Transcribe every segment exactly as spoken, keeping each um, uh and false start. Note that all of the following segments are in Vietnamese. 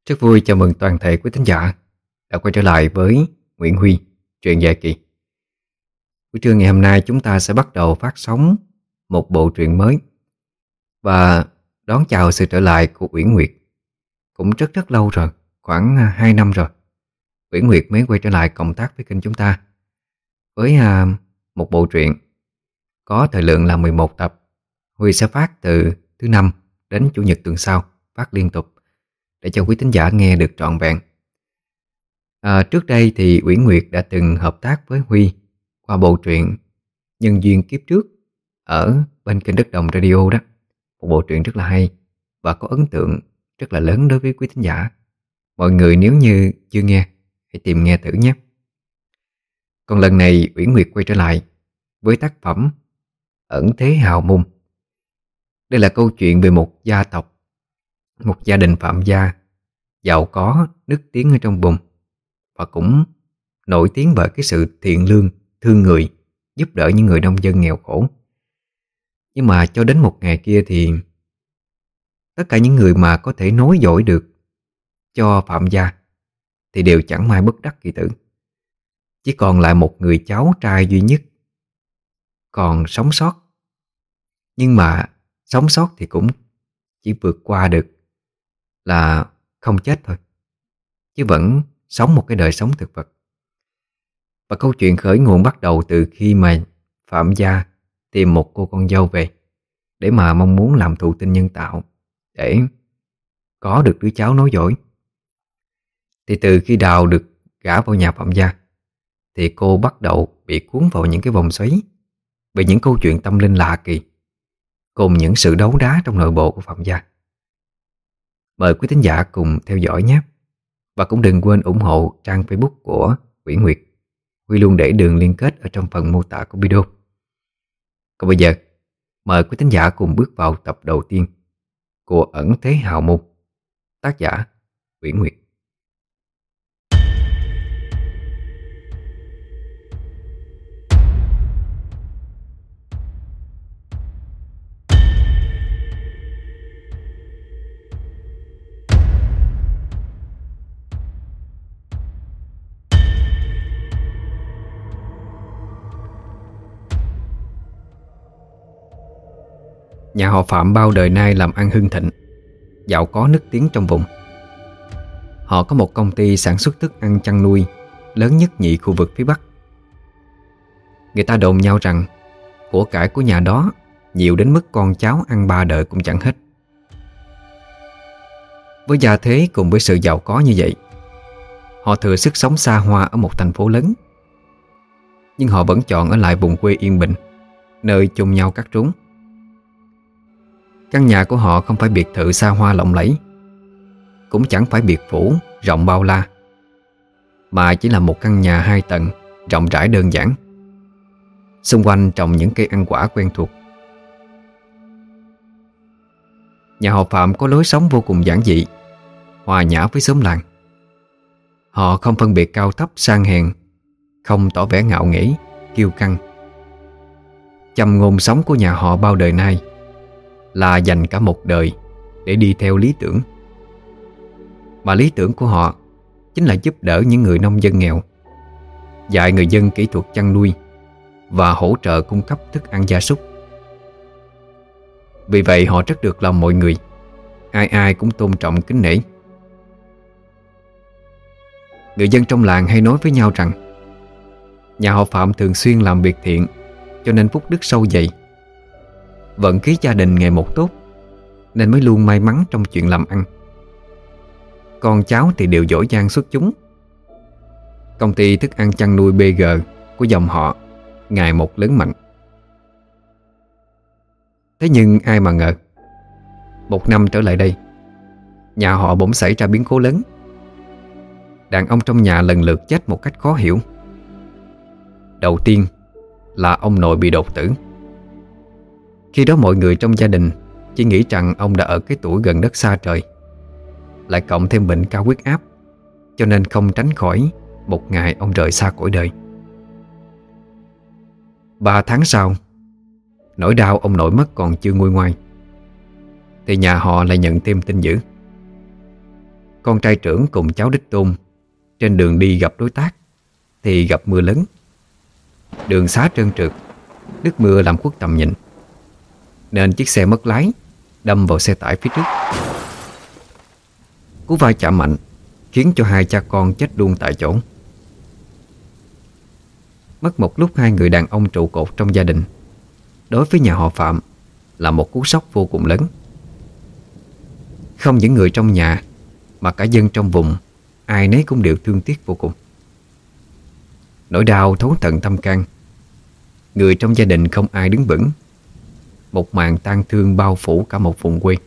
Rất vui chào mừng toàn thể quý thính giả đã quay trở lại với Nguyễn Huy, truyện dài kỳ. Buổi trưa ngày hôm nay chúng ta sẽ bắt đầu phát sóng một bộ truyện mới và đón chào sự trở lại của Uyển Nguyệt. Cũng rất rất lâu rồi, khoảng hai năm rồi, Uyển Nguyệt mới quay trở lại cộng tác với kênh chúng ta với một bộ truyện có thời lượng là mười một tập. Huy sẽ phát từ thứ năm đến chủ nhật tuần sau, phát liên tục để cho quý thính giả nghe được trọn vẹn. À, trước đây thì Uyển Nguyệt đã từng hợp tác với Huy qua bộ truyện Nhân duyên kiếp trước ở bên kênh Đất Đồng Radio đó. Một bộ truyện rất là hay và có ấn tượng rất là lớn đối với quý thính giả. Mọi người nếu như chưa nghe, hãy tìm nghe thử nhé. Còn lần này Uyển Nguyệt quay trở lại với tác phẩm Ẩn Thế Hào Môn. Đây là câu chuyện về một gia tộc, một gia đình Phạm gia giàu có, nức tiếng ở trong vùng và cũng nổi tiếng bởi cái sự thiện lương, thương người, giúp đỡ những người nông dân nghèo khổ. Nhưng mà cho đến một ngày kia thì tất cả những người mà có thể nối dõi được cho Phạm gia thì đều chẳng may bất đắc kỳ tử. Chỉ còn lại một người cháu trai duy nhất còn sống sót. Nhưng mà sống sót thì cũng chỉ vượt qua được là không chết thôi, chứ vẫn sống một cái đời sống thực vật. Và câu chuyện khởi nguồn bắt đầu từ khi mà Phạm gia tìm một cô con dâu về để mà mong muốn làm thụ tinh nhân tạo để có được đứa cháu nối dõi. Thì từ khi Đào được gả vào nhà Phạm gia thì cô bắt đầu bị cuốn vào những cái vòng xoáy về những câu chuyện tâm linh lạ kỳ cùng những sự đấu đá trong nội bộ của Phạm gia. Mời quý thính giả cùng theo dõi nhé. Và cũng đừng quên ủng hộ trang Facebook của Uyển Nguyệt. Huy luôn để đường liên kết ở trong phần mô tả của video. Còn bây giờ, mời quý thính giả cùng bước vào tập đầu tiên của Ẩn Thế Hào Môn, tác giả Uyển Nguyệt. Nhà họ Phạm bao đời nay làm ăn hưng thịnh, giàu có nức tiếng trong vùng. Họ có một công ty sản xuất thức ăn chăn nuôi lớn nhất nhì khu vực phía Bắc. Người ta đồn nhau rằng của cải của nhà đó nhiều đến mức con cháu ăn ba đời cũng chẳng hết. Với gia thế cùng với sự giàu có như vậy, họ thừa sức sống xa hoa ở một thành phố lớn. Nhưng họ vẫn chọn ở lại vùng quê yên bình, nơi chung nhau cắt trốn. Căn nhà của họ không phải biệt thự xa hoa lộng lẫy, cũng chẳng phải biệt phủ rộng bao la, mà chỉ là một căn nhà hai tầng rộng rãi đơn giản. Xung quanh trồng những cây ăn quả quen thuộc. Nhà họ Phạm có lối sống vô cùng giản dị, hòa nhã với xóm làng. Họ không phân biệt cao thấp sang hèn, không tỏ vẻ ngạo nghễ, kiêu căng. Châm ngôn sống của nhà họ bao đời nay là dành cả một đời để đi theo lý tưởng. Mà lý tưởng của họ chính là giúp đỡ những người nông dân nghèo, dạy người dân kỹ thuật chăn nuôi và hỗ trợ cung cấp thức ăn gia súc. Vì vậy họ rất được lòng mọi người, ai ai cũng tôn trọng kính nể. Người dân trong làng hay nói với nhau rằng nhà họ Phạm thường xuyên làm việc thiện, cho nên phúc đức sâu dày. Vận khí gia đình ngày một tốt, nên mới luôn may mắn trong chuyện làm ăn. Con cháu thì đều giỏi giang xuất chúng. Công ty thức ăn chăn nuôi bê giê của dòng họ ngày một lớn mạnh. Thế nhưng ai mà ngờ, một năm trở lại đây, nhà họ bỗng xảy ra biến cố lớn. Đàn ông trong nhà lần lượt chết một cách khó hiểu. Đầu tiên là ông nội bị đột tử. Khi đó mọi người trong gia đình chỉ nghĩ rằng ông đã ở cái tuổi gần đất xa trời, lại cộng thêm bệnh cao huyết áp, cho nên không tránh khỏi một ngày ông rời xa cõi đời. Ba tháng sau, nỗi đau ông nội mất còn chưa nguôi ngoai, thì nhà họ lại nhận thêm tin dữ. con trai trưởng cùng cháu đích tôn trên đường đi gặp đối tác thì gặp mưa lớn. Đường xá trơn trượt, nước mưa làm khuất tầm nhìn, nên chiếc xe mất lái đâm vào xe tải phía trước. Cú va chạm mạnh khiến cho hai cha con chết luôn tại chỗ. Mất một lúc hai người đàn ông trụ cột trong gia đình, đối với nhà họ Phạm là một cú sốc vô cùng lớn. Không những người trong nhà mà cả dân trong vùng, ai nấy cũng đều thương tiếc vô cùng. Nỗi đau thấu tận tâm can. Người trong gia đình không ai đứng vững. Một màn tang thương bao phủ cả một vùng quê.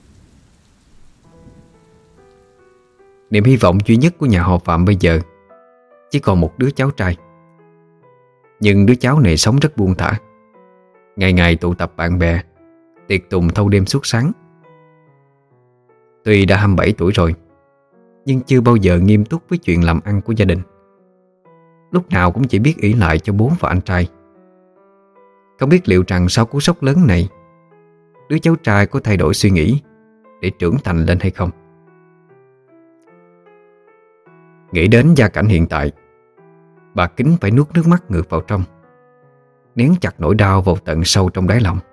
Niềm hy vọng duy nhất của nhà họ Phạm bây giờ chỉ còn một đứa cháu trai. Nhưng đứa cháu này sống rất buông thả, ngày ngày tụ tập bạn bè, tiệc tùng thâu đêm suốt sáng. Tuy đã hai mươi bảy tuổi rồi, nhưng chưa bao giờ nghiêm túc với chuyện làm ăn của gia đình. Lúc nào cũng chỉ biết ỷ lại cho bố và anh trai. Không biết liệu rằng sau cú sốc lớn này, đứa cháu trai có thay đổi suy nghĩ để trưởng thành lên hay không. Nghĩ đến gia cảnh hiện tại, bà Kính phải nuốt nước mắt ngược vào trong, nén chặt nỗi đau vào tận sâu trong đáy lòng.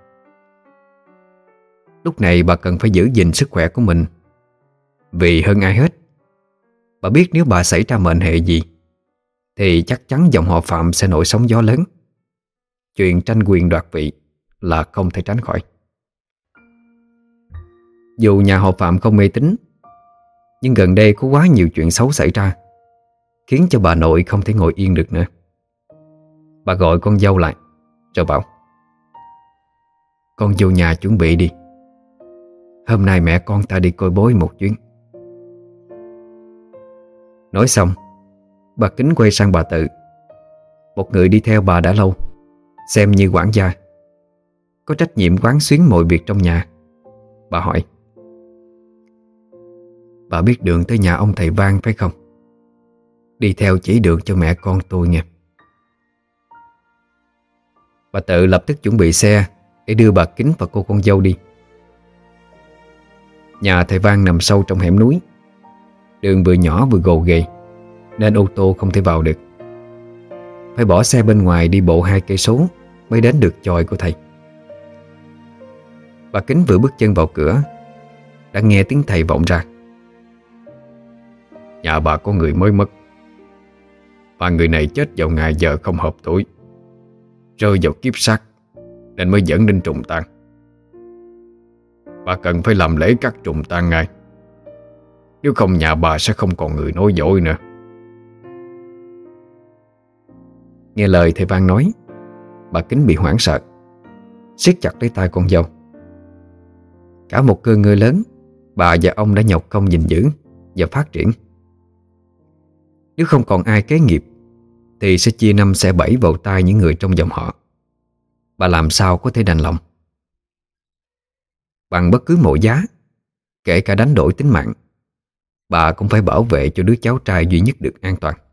Lúc này bà cần phải giữ gìn sức khỏe của mình. Vì hơn ai hết, bà biết nếu bà xảy ra mệnh hệ gì thì chắc chắn dòng họ Phạm sẽ nổi sóng gió lớn. Chuyện tranh quyền đoạt vị là không thể tránh khỏi. Dù nhà họ Phạm không mê tín, nhưng gần đây có quá nhiều chuyện xấu xảy ra, khiến cho bà nội không thể ngồi yên được nữa. Bà gọi con dâu lại rồi bảo: "Con vô nhà chuẩn bị đi. Hôm nay mẹ con ta đi coi bói một chuyến." Nói xong, bà Kính quay sang bà Tự, một người đi theo bà đã lâu, xem như quản gia, có trách nhiệm quán xuyến mọi việc trong nhà. Bà hỏi: "Bà biết đường tới nhà ông thầy Vang phải không? Đi theo chỉ đường cho mẹ con tôi nha." Bà Tự lập tức chuẩn bị xe để đưa bà Kính và cô con dâu đi. Nhà thầy Vang nằm sâu trong hẻm núi, đường vừa nhỏ vừa gồ ghề, nên ô tô không thể vào được. Phải bỏ xe bên ngoài đi bộ hai cây số mới đến được chòi của thầy. Bà Kính vừa bước chân vào cửa đã nghe tiếng thầy vọng ra: "Nhà bà có người mới mất, và người này chết vào ngày giờ không hợp tuổi, rơi vào kiếp sát nên mới dẫn đến trùng tang. Bà cần phải làm lễ cắt trùng tang ngay, nếu không nhà bà sẽ không còn người nối dõi nữa." Nghe lời thầy Vang nói, bà Kính bị hoảng sợ, siết chặt lấy tay con dâu. Cả một cơ ngơi lớn, bà và ông đã nhọc công gìn giữ và phát triển. Nếu không còn ai kế nghiệp thì sẽ chia năm xẻ bảy vào tay những người trong dòng họ. Bà làm sao có thể đành lòng. Bằng bất cứ mọi giá, kể cả đánh đổi tính mạng, bà cũng phải bảo vệ cho đứa cháu trai duy nhất được an toàn.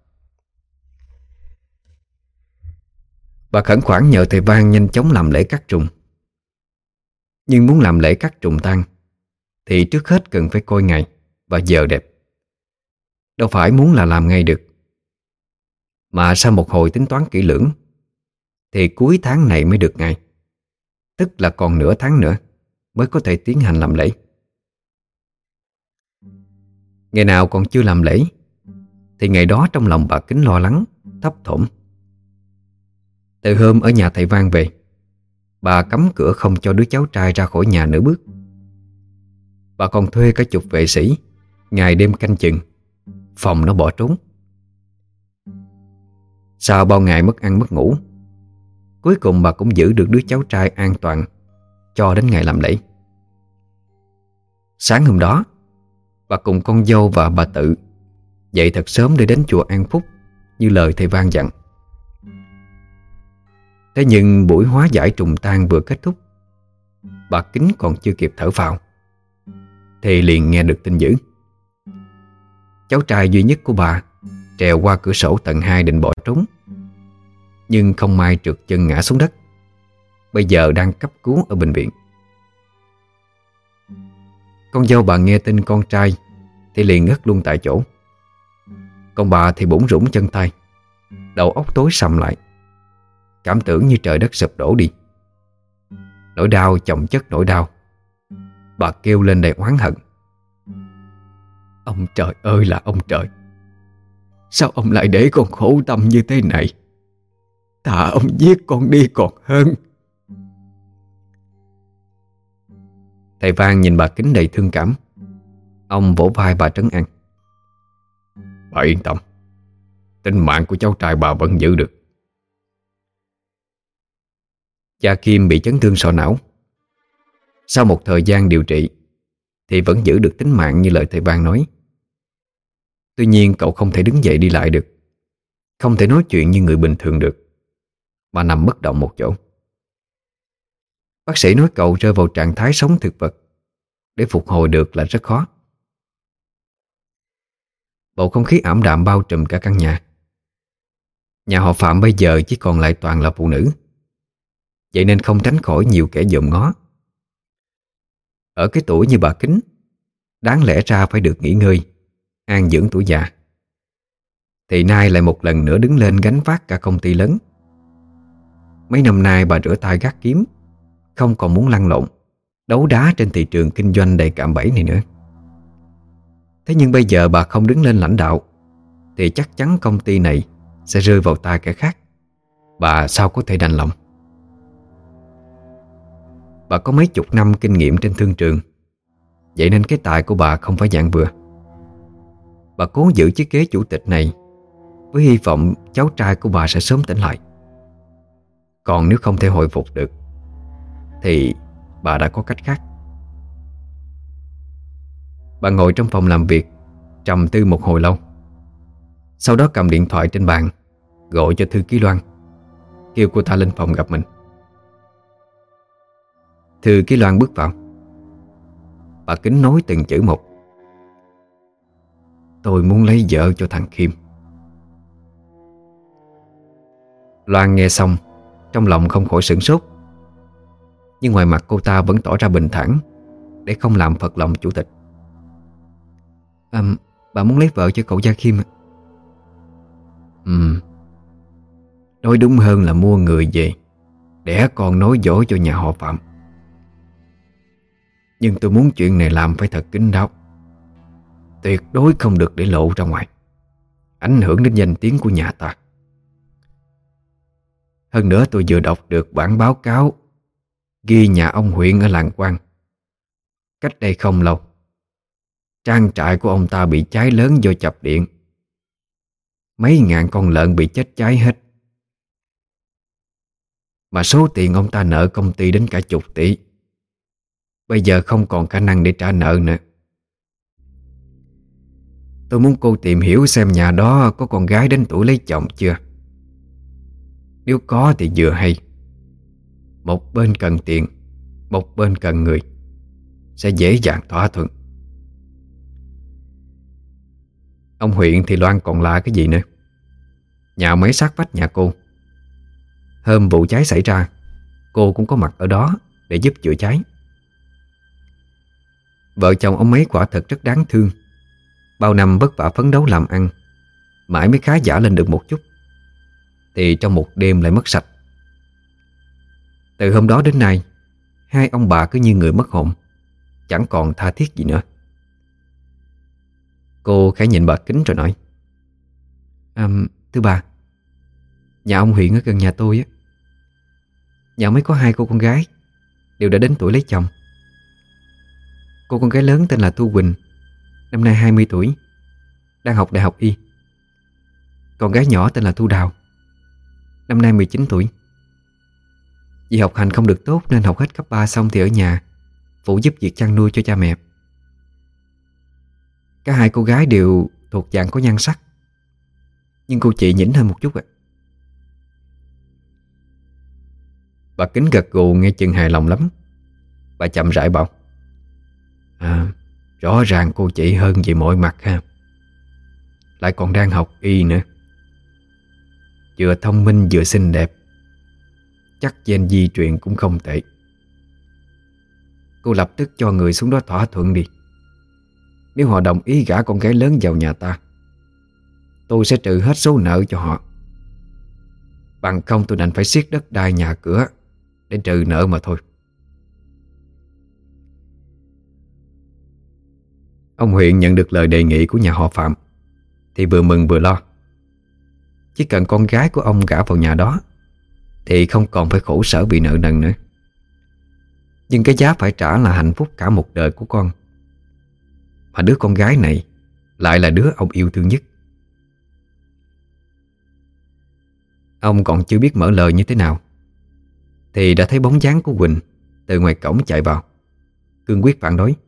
Bà khẩn khoản nhờ thầy Vang nhanh chóng làm lễ cắt trùng. Nhưng muốn làm lễ cắt trùng tang thì trước hết cần phải coi ngày và giờ đẹp. Đâu phải muốn là làm ngay được. Mà sau một hồi tính toán kỹ lưỡng thì cuối tháng này mới được ngày, tức là còn nửa tháng nữa mới có thể tiến hành làm lễ. Ngày nào còn chưa làm lễ thì ngày đó trong lòng bà Kính lo lắng, thấp thỏm. Từ hôm ở nhà thầy Vang về, bà cấm cửa không cho đứa cháu trai ra khỏi nhà nửa bước. Bà còn thuê cả chục vệ sĩ ngày đêm canh chừng, phòng nó bỏ trốn. Sau bao ngày mất ăn mất ngủ, cuối cùng bà cũng giữ được đứa cháu trai an toàn cho đến ngày làm lễ. Sáng hôm đó, bà cùng con dâu và bà Tự dậy thật sớm để đến chùa An Phúc như lời thầy Vang dặn. Thế nhưng buổi hóa giải trùng tang vừa kết thúc, bà Kính còn chưa kịp thở phào thì liền nghe được tin dữ. Cháu trai duy nhất của bà trèo qua cửa sổ tầng hai định bỏ trốn, nhưng không may trượt chân ngã xuống đất, bây giờ đang cấp cứu ở bệnh viện. Con dâu bà nghe tin con trai thì liền ngất luôn tại chỗ. Còn bà thì bủn rủn chân tay, đầu óc tối sầm lại, cảm tưởng như trời đất sụp đổ đi. Nỗi đau chồng chất nỗi đau, bà kêu lên đầy oán hận. Ông trời ơi là ông trời, sao ông lại để con khổ tâm như thế này? Thà ông giết con đi còn hơn. Thầy Vang nhìn bà Kính đầy thương cảm. Ông vỗ vai bà trấn an. Bà yên tâm, tính mạng của cháu trai bà vẫn giữ được. Cha Kim bị chấn thương sọ não. Sau một thời gian điều trị thì vẫn giữ được tính mạng như lời thầy Vang nói. Tuy nhiên cậu không thể đứng dậy đi lại được, không thể nói chuyện như người bình thường được, mà nằm bất động một chỗ. Bác sĩ nói cậu rơi vào trạng thái sống thực vật, để phục hồi được là rất khó. Bầu không khí ảm đạm bao trùm cả căn nhà. Nhà họ Phạm bây giờ chỉ còn lại toàn là phụ nữ, vậy nên không tránh khỏi nhiều kẻ dòm ngó. Ở cái tuổi như bà Kính, đáng lẽ ra phải được nghỉ ngơi, an dưỡng tuổi già, thì nay lại một lần nữa đứng lên gánh vác cả công ty lớn. Mấy năm nay bà rửa tay gác kiếm, không còn muốn lăn lộn đấu đá trên thị trường kinh doanh đầy cạm bẫy này nữa. Thế nhưng bây giờ bà không đứng lên lãnh đạo thì chắc chắn công ty này sẽ rơi vào tay kẻ khác. Bà sao có thể đành lòng. Bà có mấy chục năm kinh nghiệm trên thương trường, vậy nên cái tài của bà không phải dạng vừa. Bà cố giữ chiếc ghế chủ tịch này với hy vọng cháu trai của bà sẽ sớm tỉnh lại. Còn nếu không thể hồi phục được thì bà đã có cách khác. Bà ngồi trong phòng làm việc trầm tư một hồi lâu. Sau đó cầm điện thoại trên bàn gọi cho thư ký Loan, kêu cô ta lên phòng gặp mình. Thư ký Loan bước vào. Bà Kính nói từng chữ một. Tôi muốn lấy vợ cho thằng Khiêm. Loan nghe xong, trong lòng không khỏi sửng sốt, nhưng ngoài mặt cô ta vẫn tỏ ra bình thản để không làm phật lòng chủ tịch. À, bà muốn lấy vợ cho cậu Gia Khiêm. Ừ, nói đúng hơn là mua người về đẻ con nối dõi cho nhà họ Phạm. Nhưng tôi muốn chuyện này làm phải thật kín đáo, tuyệt đối không được để lộ ra ngoài, ảnh hưởng đến danh tiếng của nhà ta. Hơn nữa tôi vừa đọc được bản báo cáo ghi nhà ông Huyện ở làng Quang. Cách đây không lâu, trang trại của ông ta bị cháy lớn do chập điện. Mấy ngàn con lợn bị chết cháy hết. Mà số tiền ông ta nợ công ty đến cả chục tỷ, bây giờ không còn khả năng để trả nợ nữa. Tôi muốn cô tìm hiểu xem nhà đó có con gái đến tuổi lấy chồng chưa. Nếu có thì vừa hay. Một bên cần tiền, một bên cần người, sẽ dễ dàng thỏa thuận. Ông Huyện thì Loan còn là cái gì nữa. Nhà máy sát vách nhà cô. Hôm vụ cháy xảy ra, cô cũng có mặt ở đó để giúp chữa cháy. Vợ chồng ông ấy quả thật rất đáng thương. Bao năm vất vả phấn đấu làm ăn, mãi mới khá giả lên được một chút, thì trong một đêm lại mất sạch. Từ hôm đó đến nay, hai ông bà cứ như người mất hồn, chẳng còn tha thiết gì nữa. Cô khẽ nhìn bà Kính rồi nói: à, thưa bà, nhà ông Huyện ở gần nhà tôi á. Nhà mới có hai cô con gái, đều đã đến tuổi lấy chồng. Cô con gái lớn tên là Thu Quỳnh, năm nay hai mươi tuổi, đang học đại học y. Còn gái nhỏ tên là Thu Đào, năm nay mười chín tuổi. Vì học hành không được tốt nên học hết cấp ba xong thì ở nhà phụ giúp việc chăn nuôi cho cha mẹ. Cả hai cô gái đều thuộc dạng có nhan sắc, nhưng cô chị nhỉnh hơn một chút ạ. Bà Kính gật gù nghe chừng hài lòng lắm. Bà chậm rãi bảo: À, rõ ràng cô chị hơn về mọi mặt ha. Lại còn đang học y nữa. Vừa thông minh vừa xinh đẹp, chắc gen di truyền cũng không tệ. Cô lập tức cho người xuống đó thỏa thuận đi. Nếu họ đồng ý gả con gái lớn vào nhà ta, tôi sẽ trừ hết số nợ cho họ. Bằng không tôi đành phải siết đất đai nhà cửa để trừ nợ mà thôi. Ông Huyện nhận được lời đề nghị của nhà họ Phạm thì vừa mừng vừa lo. Chỉ cần con gái của ông gả vào nhà đó thì không còn phải khổ sở bị nợ nần nữa. Nhưng cái giá phải trả là hạnh phúc cả một đời của con. Mà đứa con gái này lại là đứa ông yêu thương nhất. Ông còn chưa biết mở lời như thế nào thì đã thấy bóng dáng của Quỳnh từ ngoài cổng chạy vào, cương quyết phản đối.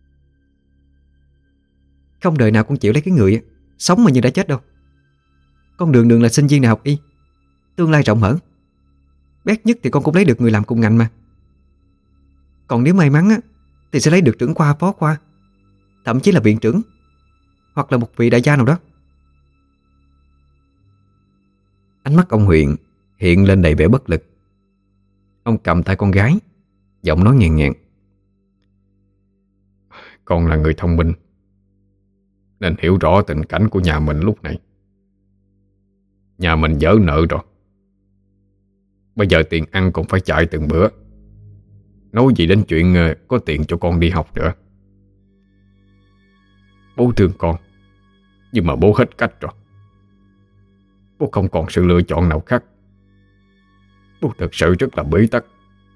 Không đời nào con chịu lấy cái người sống mà như đã chết đâu. Con Đường Đường là sinh viên đại học y, tương lai rộng mở. Bét nhất thì con cũng lấy được người làm cùng ngành mà. Còn nếu may mắn á, thì sẽ lấy được trưởng khoa, phó khoa, thậm chí là viện trưởng, hoặc là một vị đại gia nào đó. Ánh mắt ông Huyện hiện lên đầy vẻ bất lực. Ông cầm tay con gái, giọng nói nghẹn nghẹn. Con là người thông minh nên hiểu rõ tình cảnh của nhà mình lúc này. Nhà mình vỡ nợ rồi, bây giờ tiền ăn cũng phải chạy từng bữa, nói gì đến chuyện có tiền cho con đi học nữa. Bố thương con, nhưng mà bố hết cách rồi. Bố không còn sự lựa chọn nào khác. Bố thật sự rất là bế tắc.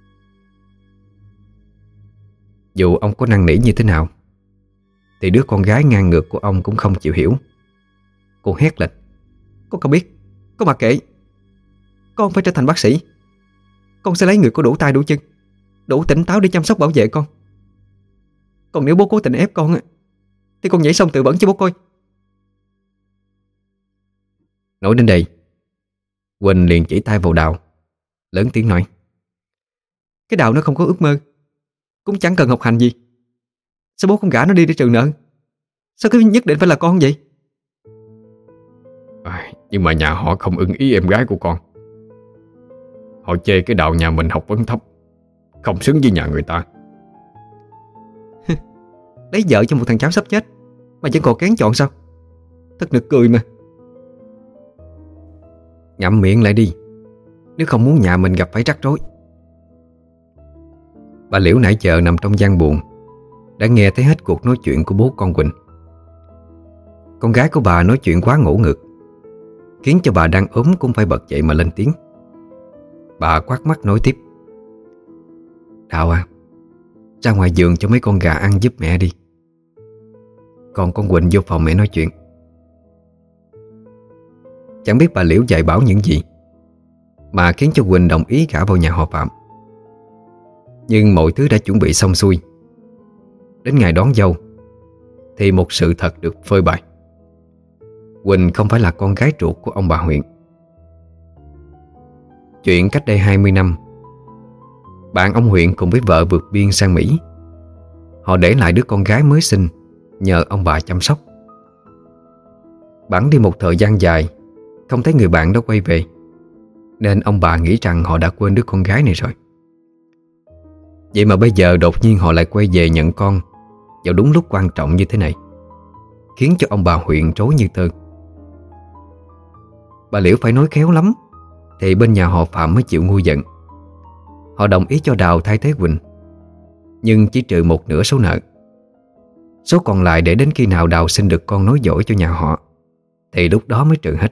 Dù ông có năn nỉ như thế nào thì đứa con gái ngang ngược của ông cũng không chịu hiểu. Cô hét lên. Con không biết, con mặc kệ. Con phải trở thành bác sĩ. Con sẽ lấy người có đủ tay đủ chân, đủ tỉnh táo để chăm sóc bảo vệ con. Còn nếu bố cố tình ép con thì con nhảy sông tự vẫn cho bố coi. Nói đến đây, Quỳnh liền chỉ tay vào Đào, lớn tiếng nói. Cái Đào nó không có ước mơ, cũng chẳng cần học hành gì. Sao bố không gả nó đi để trừ nợ? Sao cứ nhất định phải là con vậy? À, nhưng mà nhà họ không ưng ý em gái của con. Họ chê cái Đào nhà mình học vấn thấp, không xứng với nhà người ta. Lấy vợ cho một thằng cháu sắp chết mà vẫn còn kén chọn sao? Thật nực cười mà. Ngậm miệng lại đi, nếu không muốn nhà mình gặp phải rắc rối. Bà Liễu nãy giờ nằm trong gian buồn đã nghe thấy hết cuộc nói chuyện của bố con Quỳnh. Con gái của bà nói chuyện quá ngỗ ngược, khiến cho bà đang ốm cũng phải bật dậy mà lên tiếng. Bà quát mắt nói tiếp. Đào à, ra ngoài giường cho mấy con gà ăn giúp mẹ đi. Còn con Quỳnh vô phòng mẹ nói chuyện. Chẳng biết bà Liễu dạy bảo những gì mà khiến cho Quỳnh đồng ý gả vào nhà họ Phạm. Nhưng mọi thứ đã chuẩn bị xong xuôi. Đến ngày đón dâu thì một sự thật được phơi bày. Quỳnh không phải là con gái ruột của ông bà Huyện. Chuyện cách đây hai mươi năm, bạn ông Huyện cùng với vợ vượt biên sang Mỹ. Họ để lại đứa con gái mới sinh nhờ ông bà chăm sóc. Bẵng đi một thời gian dài, không thấy người bạn đó quay về, nên ông bà nghĩ rằng họ đã quên đứa con gái này rồi. Vậy mà bây giờ đột nhiên họ lại quay về nhận con vào đúng lúc quan trọng như thế này, khiến cho ông bà Huyện rối như tơ. Bà Liễu phải nói khéo lắm thì bên nhà họ Phạm mới chịu nguôi giận. Họ đồng ý cho Đào thay thế Quỳnh, nhưng chỉ trừ một nửa số nợ. Số còn lại để đến khi nào Đào sinh được con nối dõi cho nhà họ thì lúc đó mới trừ hết.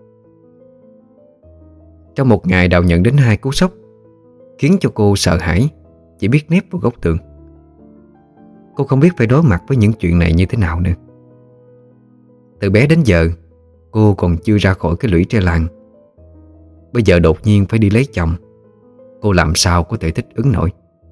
Trong một ngày Đào nhận đến hai cú sốc, khiến cho cô sợ hãi, chỉ biết nép vào góc tường. Cô không biết phải đối mặt với những chuyện này như thế nào nữa. Từ bé đến giờ cô còn chưa ra khỏi cái lũy tre làng. Bây giờ đột nhiên phải đi lấy chồng, cô làm sao có thể thích ứng nổi.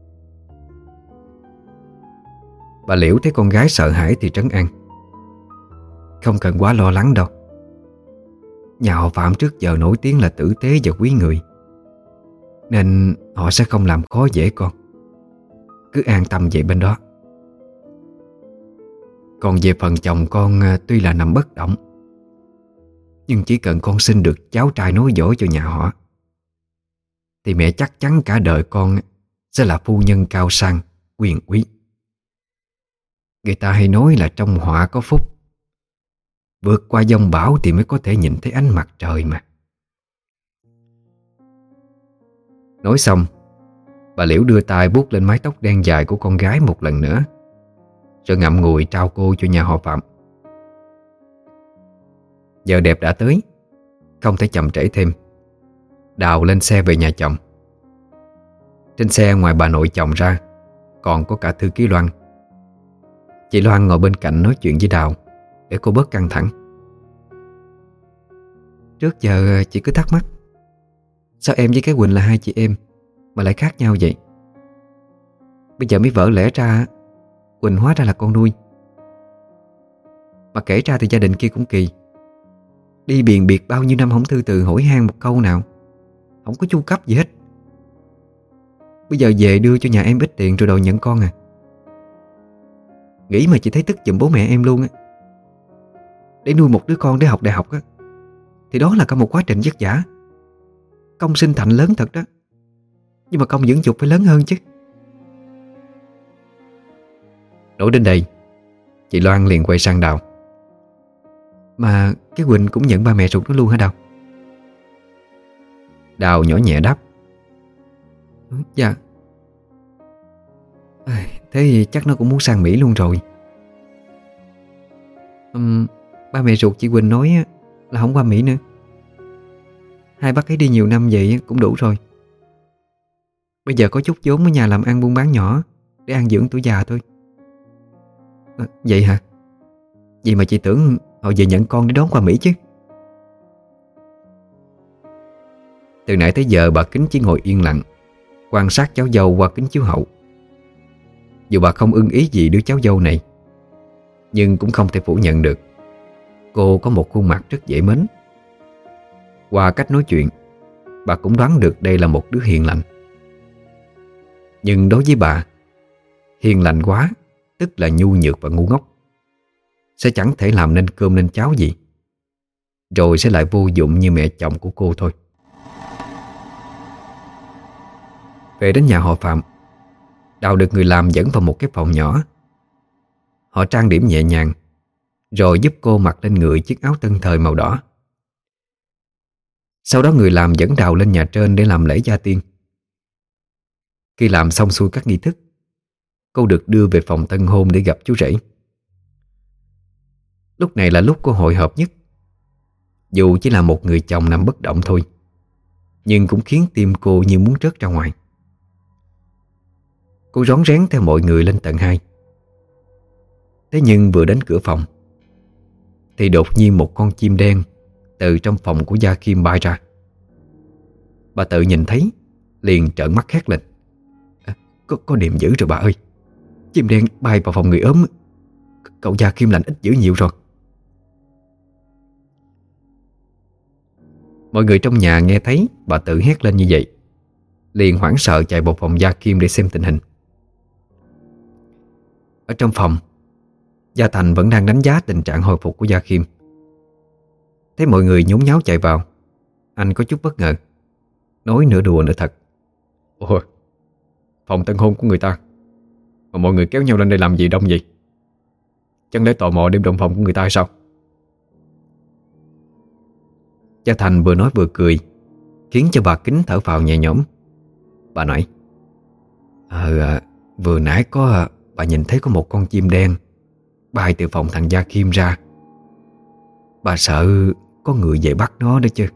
Bà Liễu thấy con gái sợ hãi thì trấn an. Không cần quá lo lắng đâu. Nhà họ Phạm trước giờ nổi tiếng là tử tế và quý người, nên họ sẽ không làm khó dễ con. Cứ an tâm về bên đó. Còn về phần chồng con tuy là nằm bất động, nhưng chỉ cần con sinh được cháu trai nối dõi cho nhà họ thì mẹ chắc chắn cả đời con sẽ là phu nhân cao sang, quyền quý. Người ta hay nói là trong họa có phúc, vượt qua giông bão thì mới có thể nhìn thấy ánh mặt trời mà. Nói xong, bà Liễu đưa tay vuốt lên mái tóc đen dài của con gái một lần nữa, rồi ngậm ngùi trao cô cho nhà họ Phạm. Giờ đẹp đã tới, không thể chậm trễ thêm. Đào lên xe về nhà chồng. Trên xe ngoài bà nội chồng ra, còn có cả thư ký Loan. Chị Loan ngồi bên cạnh nói chuyện với Đào để cô bớt căng thẳng. Trước giờ chị cứ thắc mắc, sao em với cái Quỳnh là hai chị em mà lại khác nhau vậy? Bây giờ mới vỡ lẽ ra Quỳnh hóa ra là con nuôi. Mà kể ra thì gia đình kia cũng kỳ. Đi biền biệt bao nhiêu năm không thư từ hỏi han một câu nào, không có chu cấp gì hết. Bây giờ về đưa cho nhà em ít tiền rồi đòi nhận con à? Nghĩ mà chị thấy tức giùm bố mẹ em luôn á. Để nuôi một đứa con để học đại học á, thì đó là cả một quá trình vất vả. Công sinh thành lớn thật đó, nhưng mà công dưỡng dục phải lớn hơn chứ. Nói đến đây, chị Loan liền quay sang Đào. Mà cái Quỳnh cũng nhận ba mẹ ruột nó luôn hả Đào? Đào nhỏ nhẹ đáp. Dạ. À, thế thì chắc nó cũng muốn sang Mỹ luôn rồi. uhm, Ba mẹ ruột chị Quỳnh nói là không qua Mỹ nữa. Hai bác ấy đi nhiều năm vậy cũng đủ rồi. Bây giờ có chút vốn ở nhà làm ăn buôn bán nhỏ để an dưỡng tuổi già thôi. À, vậy hả? Vậy mà chị tưởng họ về nhận con để đón qua Mỹ chứ. Từ nãy tới giờ bà Kính chỉ ngồi yên lặng quan sát cháu dâu qua kính chiếu hậu. Dù bà không ưng ý gì đứa cháu dâu này, nhưng cũng không thể phủ nhận được cô có một khuôn mặt rất dễ mến. Qua cách nói chuyện, bà cũng đoán được đây là một đứa hiền lành. Nhưng đối với bà, hiền lành quá tức là nhu nhược và ngu ngốc, sẽ chẳng thể làm nên cơm nên cháo gì, rồi sẽ lại vô dụng như mẹ chồng của cô thôi. Về đến nhà họ Phạm, Đào được người làm dẫn vào một cái phòng nhỏ. Họ trang điểm nhẹ nhàng, rồi giúp cô mặc lên người chiếc áo tân thời màu đỏ. Sau đó người làm dẫn Đào lên nhà trên để làm lễ gia tiên. Khi làm xong xuôi các nghi thức, cô được đưa về phòng tân hôn để gặp chú rể. Lúc này là lúc cô hồi hộp nhất. Dù chỉ là một người chồng nằm bất động thôi, nhưng cũng khiến tim cô như muốn rớt ra ngoài. Cô rón rén theo mọi người lên tầng hai. Thế nhưng vừa đến cửa phòng thì đột nhiên một con chim đen từ trong phòng của Gia Kim bay ra. Bà tự nhìn thấy liền trợn mắt hét lên. à, có, có điểm dữ rồi bà ơi. Chim đen bay vào phòng người ốm. Cậu Gia Kim lành ít dữ nhiều rồi. Mọi người trong nhà nghe thấy bà tự hét lên như vậy, liền hoảng sợ chạy vào phòng Gia Kim để xem tình hình. Ở trong phòng, Gia Thành vẫn đang đánh giá tình trạng hồi phục của Gia Kim. Thấy mọi người nhốn nháo chạy vào, anh có chút bất ngờ, nói nửa đùa nửa thật. Ồ, phòng tân hôn của người ta mà mọi người kéo nhau lên đây làm gì đông vậy? Chẳng lẽ tò mò đêm động phòng của người ta hay sao? Gia Thành vừa nói vừa cười, khiến cho bà Kính thở phào nhẹ nhõm. Bà nói: Ờ, à, vừa nãy có bà nhìn thấy có một con chim đen bay từ phòng thằng Gia Kim ra. Bà sợ có người về bắt nó đó chứ.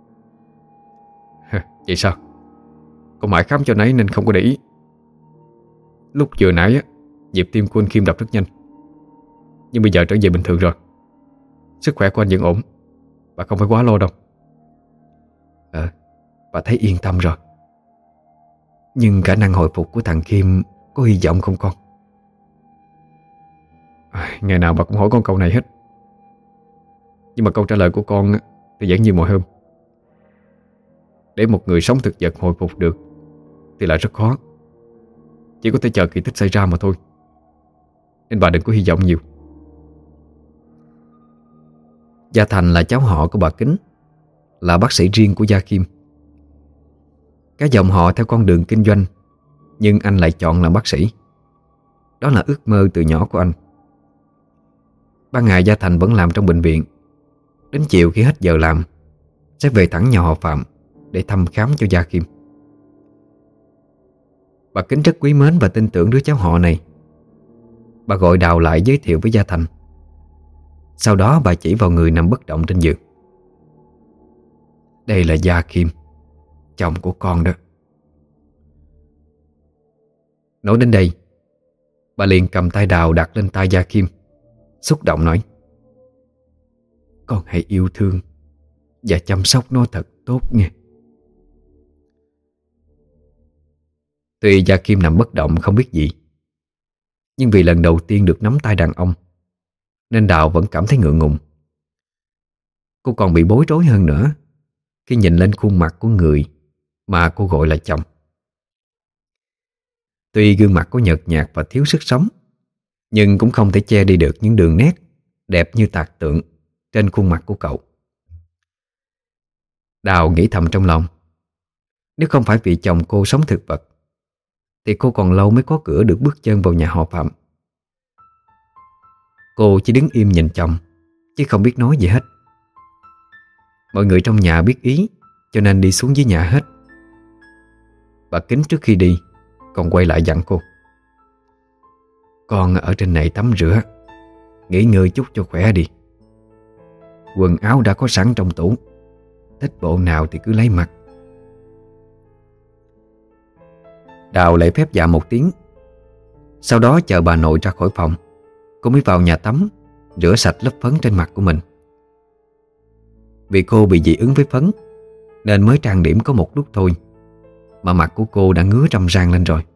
Vậy sao? Con mãi khám cho nấy nên không có để ý. Lúc vừa nãy á, nhịp tim của anh Kim đập rất nhanh, nhưng bây giờ trở về bình thường rồi. Sức khỏe của anh vẫn ổn, bà không phải quá lo đâu. Ờ, bà thấy yên tâm rồi. Nhưng khả năng hồi phục của thằng Kim có hy vọng không con? À, ngày nào bà cũng hỏi con câu này hết, nhưng mà câu trả lời của con thì vẫn như mọi hôm. Để một người sống thực vật hồi phục được thì lại rất khó. Chỉ có thể chờ kỳ tích xảy ra mà thôi. Nên bà đừng có hy vọng nhiều. Gia Thành là cháu họ của bà Kính, là bác sĩ riêng của Gia Kim. Cả dòng họ theo con đường kinh doanh, nhưng anh lại chọn làm bác sĩ. Đó là ước mơ từ nhỏ của anh. Ban ngày Gia Thành vẫn làm trong bệnh viện. Đến chiều khi hết giờ làm sẽ về thẳng nhà họ Phạm để thăm khám cho Gia Kim. Bà Kính rất quý mến và tin tưởng đứa cháu họ này. Bà gọi Đào lại giới thiệu với Gia Thành. Sau đó bà chỉ vào người nằm bất động trên giường. Đây là Gia Kim, chồng của con đó. Nói đến đây, bà liền cầm tay Đào đặt lên tay Gia Kim, xúc động nói: Con hãy yêu thương và chăm sóc nó thật tốt nha. Tuy Gia Kim nằm bất động không biết gì, nhưng vì lần đầu tiên được nắm tay đàn ông nên Đào vẫn cảm thấy ngượng ngùng. Cô còn bị bối rối hơn nữa khi nhìn lên khuôn mặt của người mà cô gọi là chồng. Tuy gương mặt có nhợt nhạt và thiếu sức sống, nhưng cũng không thể che đi được những đường nét đẹp như tạc tượng trên khuôn mặt của cậu. Đào nghĩ thầm trong lòng, nếu không phải vì chồng cô sống thực vật thì cô còn lâu mới có cửa được bước chân vào nhà họ Phạm. Cô chỉ đứng im nhìn chồng, chứ không biết nói gì hết. Mọi người trong nhà biết ý, cho nên đi xuống dưới nhà hết. Bà Kính trước khi đi còn quay lại dặn cô: Con ở trên này tắm rửa, nghỉ ngơi chút cho khỏe đi. Quần áo đã có sẵn trong tủ, thích bộ nào thì cứ lấy mặc. Đào lễ phép dạ một tiếng. Sau đó chờ bà nội ra khỏi phòng, cô mới vào nhà tắm, rửa sạch lớp phấn trên mặt của mình. Vì cô bị dị ứng với phấn nên mới trang điểm có một lúc thôi mà mặt của cô đã ngứa râm ran lên rồi.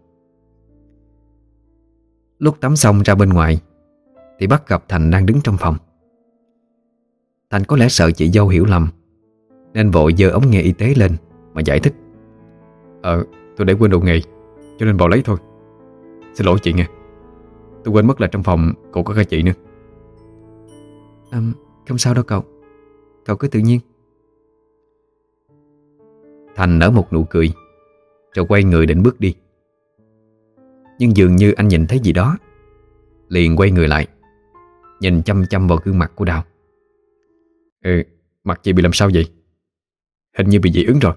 Lúc tắm xong ra bên ngoài thì bắt gặp Thành đang đứng trong phòng. Thành có lẽ sợ chị dâu hiểu lầm nên vội giơ ống nghe y tế lên mà giải thích: Ờ, tôi để quên đồ nghề cho nên vào lấy thôi. Xin lỗi chị nha, tôi quên mất là trong phòng còn có cả chị nữa. à, Không sao đâu cậu, cậu cứ tự nhiên. Thành nở một nụ cười rồi quay người định bước đi. Nhưng dường như anh nhìn thấy gì đó, liền quay người lại, nhìn chăm chăm vào gương mặt của Đào. Ừ, mặt chị bị làm sao vậy? Hình như bị dị ứng rồi.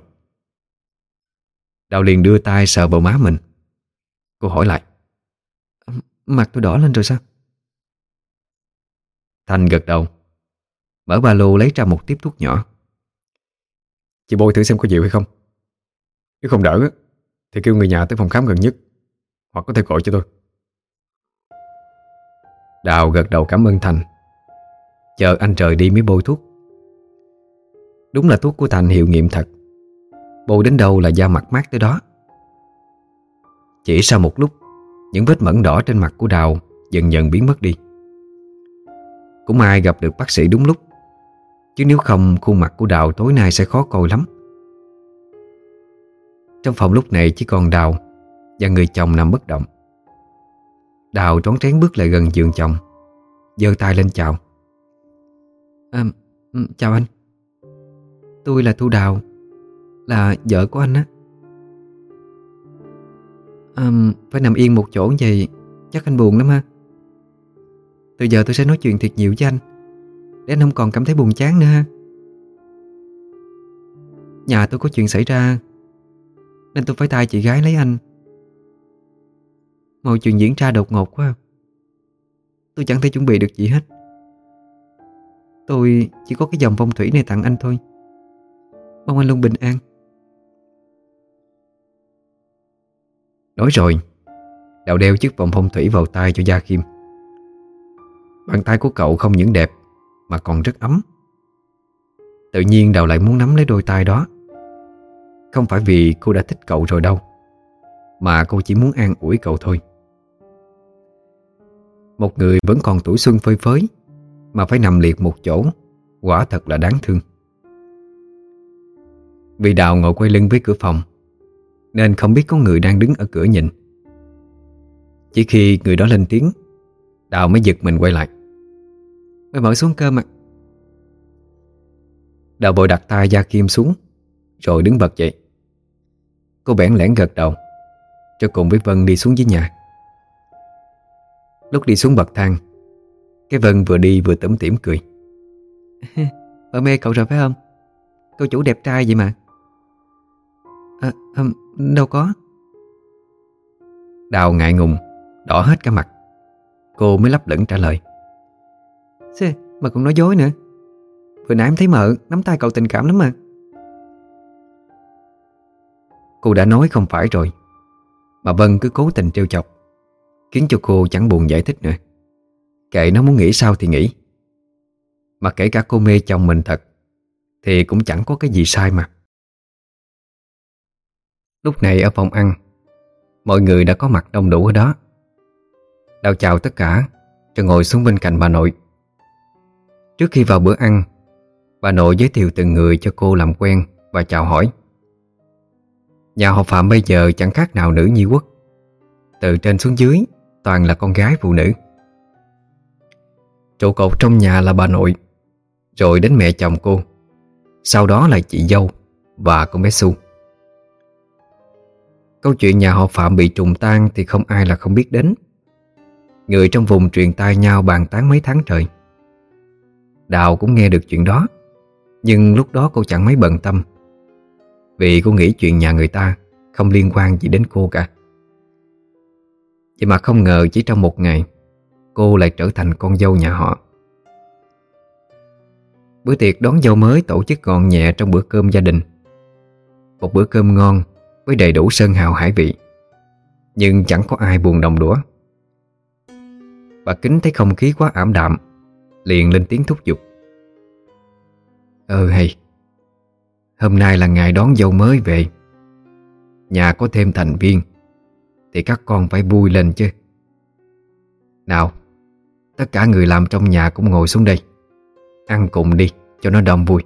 Đào liền đưa tay sờ vào má mình. Cô hỏi lại: Mặt tôi đỏ lên rồi sao? Thành gật đầu, mở ba lô lấy ra một tiếp thuốc nhỏ. Chị bôi thử xem có dịu hay không. Nếu không đỡ thì kêu người nhà tới phòng khám gần nhất, hoặc có thể gọi cho tôi. Đào gật đầu cảm ơn Thành, chờ anh trời đi mới bôi thuốc. Đúng là thuốc của Thành hiệu nghiệm thật, bôi đến đâu là da mặt mát tới đó. Chỉ sau một lúc, những vết mẩn đỏ trên mặt của Đào dần dần biến mất đi. Cũng may gặp được bác sĩ đúng lúc, chứ nếu không khuôn mặt của Đào tối nay sẽ khó coi lắm. Trong phòng lúc này chỉ còn Đào và người chồng nằm bất động. Đào trón trén bước lại gần giường chồng, giơ tay lên chào. à, Chào anh, tôi là Thu Đào, là vợ của anh á. à, Phải nằm yên một chỗ vậy chắc anh buồn lắm ha. Từ giờ tôi sẽ nói chuyện thiệt nhiều với anh, để anh không còn cảm thấy buồn chán nữa ha. Nhà tôi có chuyện xảy ra nên tôi phải thay chị gái lấy anh. Mọi chuyện diễn ra đột ngột quá, tôi chẳng thể chuẩn bị được gì hết. Tôi chỉ có cái vòng phong thủy này tặng anh thôi. Mong anh luôn bình an. Nói rồi, Đào đeo chiếc vòng phong thủy vào tay cho Gia Kim. Bàn tay của cậu không những đẹp mà còn rất ấm. Tự nhiên Đào lại muốn nắm lấy đôi tay đó. Không phải vì cô đã thích cậu rồi đâu, mà cô chỉ muốn an ủi cậu thôi. Một người vẫn còn tuổi xuân phơi phới mà phải nằm liệt một chỗ, quả thật là đáng thương. Vì Đào ngồi quay lưng với cửa phòng nên không biết có người đang đứng ở cửa nhìn. Chỉ khi người đó lên tiếng, Đào mới giật mình quay lại. Mày mở xuống cơm à? Đào vội đặt tay Gia Kim xuống rồi đứng bật dậy. Cô bẽn lẽn gật đầu cho cùng với Vân đi xuống dưới nhà. Lúc đi xuống bậc thang, Cái Vân vừa đi vừa tủm tỉm cười. Vợ mê cậu rồi phải không? Cô chủ đẹp trai vậy mà. À, à, đâu có. Đào ngại ngùng, đỏ hết cả mặt. Cô mới lấp lửng trả lời. Xê, mà còn nói dối nữa. Vừa nãy em thấy mợ nắm tay cậu tình cảm lắm mà. Cô đã nói không phải rồi, mà Vân cứ cố tình trêu chọc, khiến cho cô chẳng buồn giải thích nữa. Kệ nó muốn nghĩ sao thì nghĩ. Mà kể cả cô mê chồng mình thật thì cũng chẳng có cái gì sai mà. Lúc này ở phòng ăn, mọi người đã có mặt đông đủ ở đó. Đào chào tất cả rồi ngồi xuống bên cạnh bà nội. Trước khi vào bữa ăn, bà nội giới thiệu từng người cho cô làm quen và chào hỏi. Nhà họ Phạm bây giờ chẳng khác nào nữ nhi quốc. Từ trên xuống dưới toàn là con gái phụ nữ. Trụ cột trong nhà là bà nội, rồi đến mẹ chồng cô, sau đó là chị dâu và con bé Su. Câu chuyện nhà họ Phạm bị trùng tan thì không ai là không biết đến. Người trong vùng truyền tai nhau bàn tán mấy tháng trời. Đào cũng nghe được chuyện đó, nhưng lúc đó cô chẳng mấy bận tâm, vì cô nghĩ chuyện nhà người ta không liên quan gì đến cô cả. Vậy mà không ngờ chỉ trong một ngày, cô lại trở thành con dâu nhà họ. Bữa tiệc đón dâu mới tổ chức gọn nhẹ trong bữa cơm gia đình. Một bữa cơm ngon với đầy đủ sơn hào hải vị, nhưng chẳng có ai buồn đồng đũa. Bà Kính thấy không khí quá ảm đạm, liền lên tiếng thúc giục. Ờ hay, hôm nay là ngày đón dâu mới về, nhà có thêm thành viên thì các con phải vui lên chứ. Nào, tất cả người làm trong nhà cũng ngồi xuống đây, ăn cùng đi cho nó đông vui.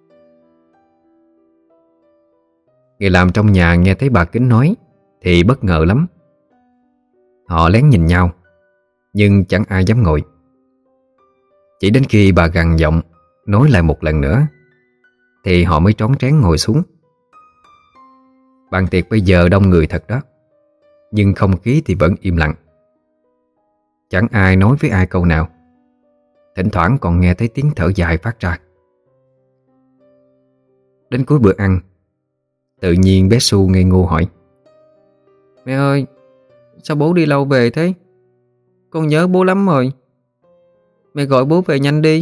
Người làm trong nhà nghe thấy bà Kính nói thì bất ngờ lắm. Họ lén nhìn nhau, nhưng chẳng ai dám ngồi. Chỉ đến khi bà gằn giọng nói lại một lần nữa thì họ mới trón trén ngồi xuống. Bàn tiệc bây giờ đông người thật đó, nhưng không khí thì vẫn im lặng. Chẳng ai nói với ai câu nào. Thỉnh thoảng còn nghe thấy tiếng thở dài phát ra. Đến cuối bữa ăn, tự nhiên bé Su ngây ngô hỏi. Mẹ ơi, sao bố đi lâu về thế? Con nhớ bố lắm rồi. Mẹ gọi bố về nhanh đi.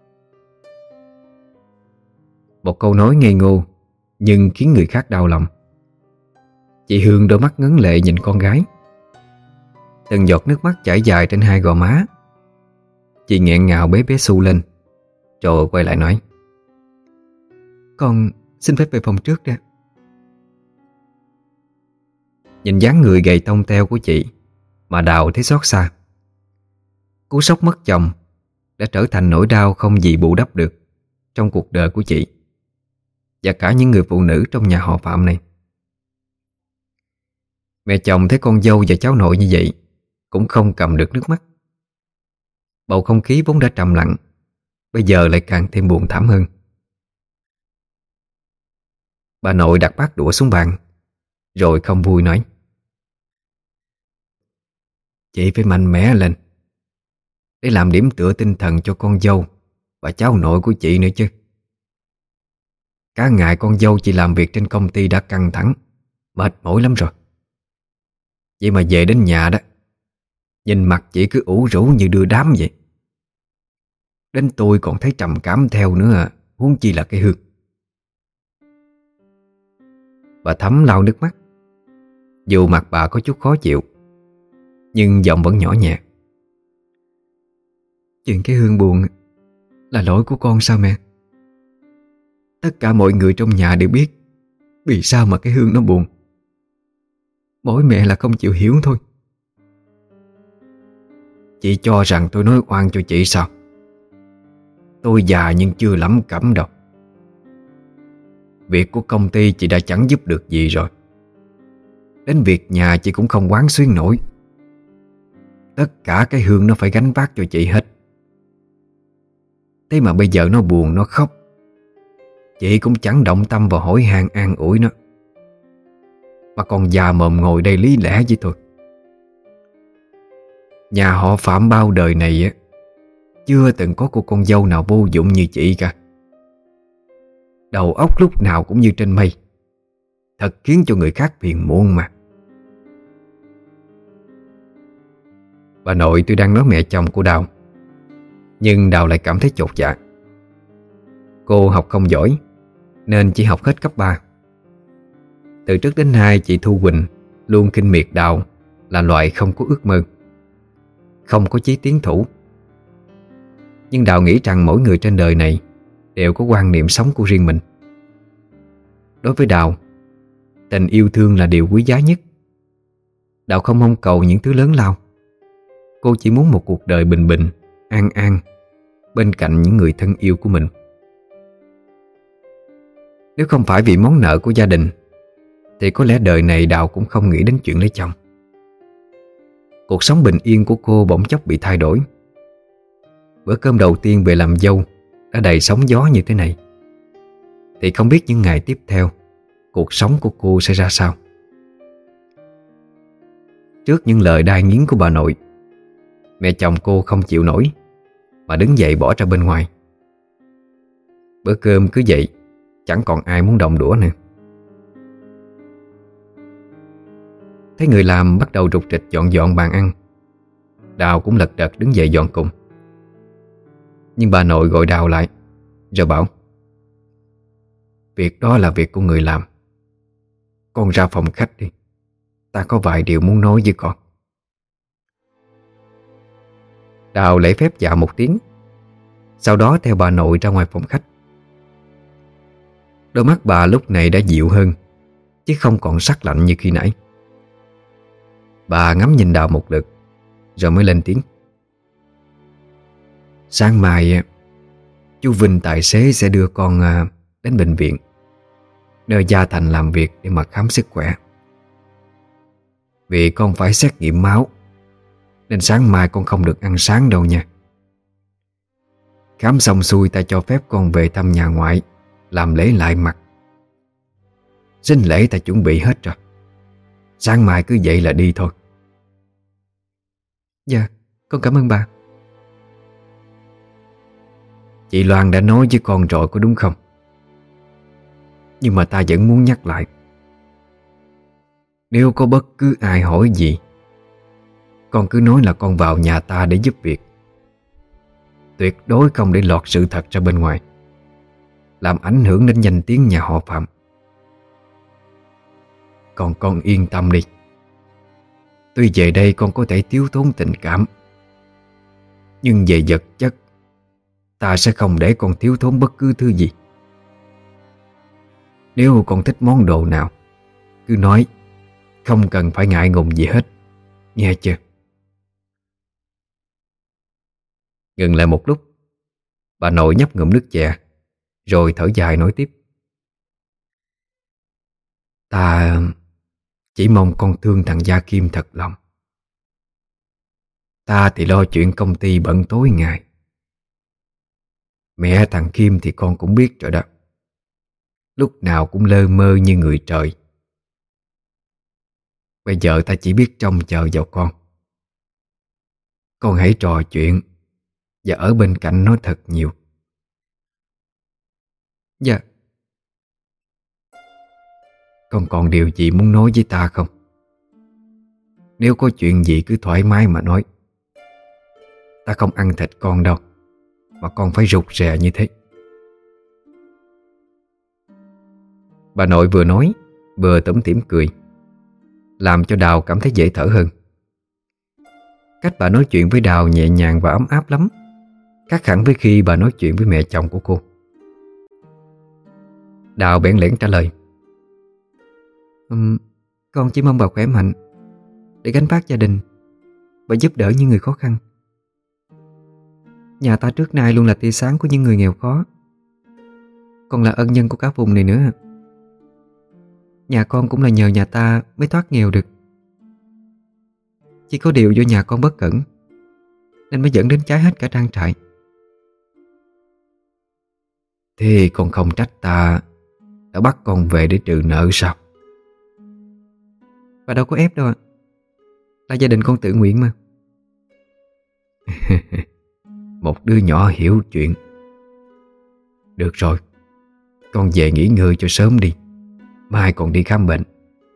Một câu nói ngây ngô nhưng khiến người khác đau lòng. Chị Hương đôi mắt ngấn lệ nhìn con gái. Từng giọt nước mắt chảy dài trên hai gò má. Chị nghẹn ngào bế bé Su lên, rồi quay lại nói. Con xin phép về phòng trước đã. Nhìn dáng người gầy tông teo của chị mà Đào thấy xót xa. Cú sốc mất chồng đã trở thành nỗi đau không gì bù đắp được trong cuộc đời của chị và cả những người phụ nữ trong nhà họ Phạm này. Mẹ chồng thấy con dâu và cháu nội như vậy cũng không cầm được nước mắt. Bầu không khí vốn đã trầm lặng, bây giờ lại càng thêm buồn thảm hơn. Bà nội đặt bát đũa xuống bàn, rồi không vui nói. Chị phải mạnh mẽ lên, để làm điểm tựa tinh thần cho con dâu và cháu nội của chị nữa chứ. Cả ngày con dâu chị làm việc trên công ty đã căng thẳng, mệt mỏi lắm rồi. Vậy mà về đến nhà đó, nhìn mặt chị cứ ủ rũ như đưa đám vậy. Đến tôi còn thấy trầm cảm theo nữa à, huống chi là cái Hương. Bà Thắm lau nước mắt. Dù mặt bà có chút khó chịu, nhưng giọng vẫn nhỏ nhẹ. Chuyện cái Hương buồn là lỗi của con sao mẹ? Tất cả mọi người trong nhà đều biết vì sao mà cái Hương nó buồn. Mỗi mẹ là không chịu hiểu thôi. Chị cho rằng tôi nói oan cho chị sao? Tôi già nhưng chưa lắm cẩm đâu. Việc của công ty chị đã chẳng giúp được gì rồi. Đến việc nhà chị cũng không quán xuyến nổi. Tất cả cái Hương nó phải gánh vác cho chị hết. Thế mà bây giờ nó buồn, nó khóc, chị cũng chẳng động tâm vào hỏi han an ủi nó, mà còn già mồm ngồi đây lý lẽ với tôi. Nhà họ Phạm bao đời này á, chưa từng có cô con dâu nào vô dụng như chị cả. Đầu óc lúc nào cũng như trên mây, thật khiến cho người khác phiền muộn mà. Bà nội tôi đang nói mẹ chồng của Đào, nhưng Đào lại cảm thấy chột dạ. Cô học không giỏi nên chỉ học hết cấp ba. Từ trước đến nay chị Thu Quỳnh luôn khinh miệt Đào là loại không có ước mơ, không có chí tiến thủ. Nhưng Đào nghĩ rằng mỗi người trên đời này đều có quan niệm sống của riêng mình. Đối với Đào, tình yêu thương là điều quý giá nhất. Đào không mong cầu những thứ lớn lao. Cô chỉ muốn một cuộc đời bình bình, an an bên cạnh những người thân yêu của mình. Nếu không phải vì món nợ của gia đình thì có lẽ đời này Đào cũng không nghĩ đến chuyện lấy chồng. Cuộc sống bình yên của cô bỗng chốc bị thay đổi. Bữa cơm đầu tiên về làm dâu đã đầy sóng gió như thế này, thì không biết những ngày tiếp theo cuộc sống của cô sẽ ra sao. Trước những lời đai nghiến của bà nội, mẹ chồng cô không chịu nổi mà đứng dậy bỏ ra bên ngoài. Bữa cơm cứ vậy, chẳng còn ai muốn động đũa nữa. Thấy người làm bắt đầu rục rịch dọn dọn bàn ăn, Đào cũng lật đật đứng dậy dọn cùng. Nhưng bà nội gọi Đào lại rồi bảo: "Việc đó là việc của người làm. Con ra phòng khách đi, ta có vài điều muốn nói với con." Đào lễ phép dạ một tiếng, sau đó theo bà nội ra ngoài phòng khách. Đôi mắt bà lúc này đã dịu hơn, chứ không còn sắc lạnh như khi nãy. Bà ngắm nhìn Đào một lượt rồi mới lên tiếng: "Sáng mai chú Vinh tài xế sẽ đưa con đến bệnh viện, nơi Gia Thành làm việc, để mà khám sức khỏe. Vì con phải xét nghiệm máu nên sáng mai con không được ăn sáng đâu nha. Khám xong xuôi ta cho phép con về thăm nhà ngoại, làm lễ lại mặt. Sính lễ ta chuẩn bị hết rồi, sáng mai cứ vậy là đi thôi." Dạ, con cảm ơn bà. Chị Loan đã nói với con rồi có đúng không? Nhưng mà ta vẫn muốn nhắc lại, nếu có bất cứ ai hỏi gì, con cứ nói là con vào nhà ta để giúp việc. Tuyệt đối không để lọt sự thật ra bên ngoài, làm ảnh hưởng đến danh tiếng nhà họ Phạm. Còn con yên tâm đi, tuy về đây con có thể thiếu thốn tình cảm, nhưng về vật chất ta sẽ không để con thiếu thốn bất cứ thứ gì. Nếu con thích món đồ nào, cứ nói, không cần phải ngại ngùng gì hết, nghe chưa? Ngừng lại một lúc, bà nội nhấp ngụm nước chè, rồi thở dài nói tiếp: "Ta chỉ mong con thương thằng Gia Kim thật lòng. Ta thì lo chuyện công ty bận tối ngày. Mẹ thằng Kim thì con cũng biết rồi đó, lúc nào cũng lơ mơ như người trời. Bây giờ ta chỉ biết trông chờ vào con. Con hãy trò chuyện và ở bên cạnh nó thật nhiều." Dạ. Con còn điều gì muốn nói với ta không? Nếu có chuyện gì cứ thoải mái mà nói. Ta không ăn thịt con đâu, mà con phải rụt rè như thế. Bà nội vừa nói vừa tủm tỉm cười, làm cho Đào cảm thấy dễ thở hơn. Cách bà nói chuyện với Đào nhẹ nhàng và ấm áp lắm, khác hẳn với khi bà nói chuyện với mẹ chồng của cô. Đào bẽn lẽn trả lời: um, Con chỉ mong bà khỏe mạnh để gánh vác gia đình và giúp đỡ những người khó khăn. Nhà ta trước nay luôn là tia sáng của những người nghèo khó, còn là ân nhân của cả vùng này nữa. Nhà con cũng là nhờ nhà ta mới thoát nghèo được. Chỉ có điều do nhà con bất cẩn nên mới dẫn đến cháy hết cả trang trại. Thế con không trách ta đã bắt con về để trừ nợ sao? Bà đâu có ép đâu ạ. Là gia đình con tự nguyện mà. một đứa nhỏ hiểu chuyện. Được rồi, con về nghỉ ngơi cho sớm đi, mai còn đi khám bệnh.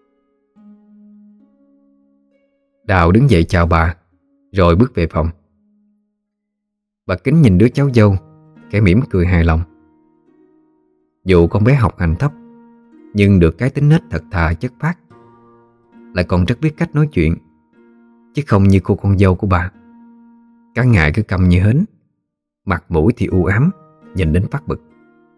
Đào đứng dậy chào bà, rồi bước về phòng. Bà Kính nhìn đứa cháu dâu, khẽ mỉm cười hài lòng. Dù con bé học hành thấp, nhưng được cái tính nết thật thà chất phác, lại còn rất biết cách nói chuyện, chứ không như cô con dâu của bà. Cả ngày cứ câm như hến, mặt mũi thì u ám, nhìn đến phát bực.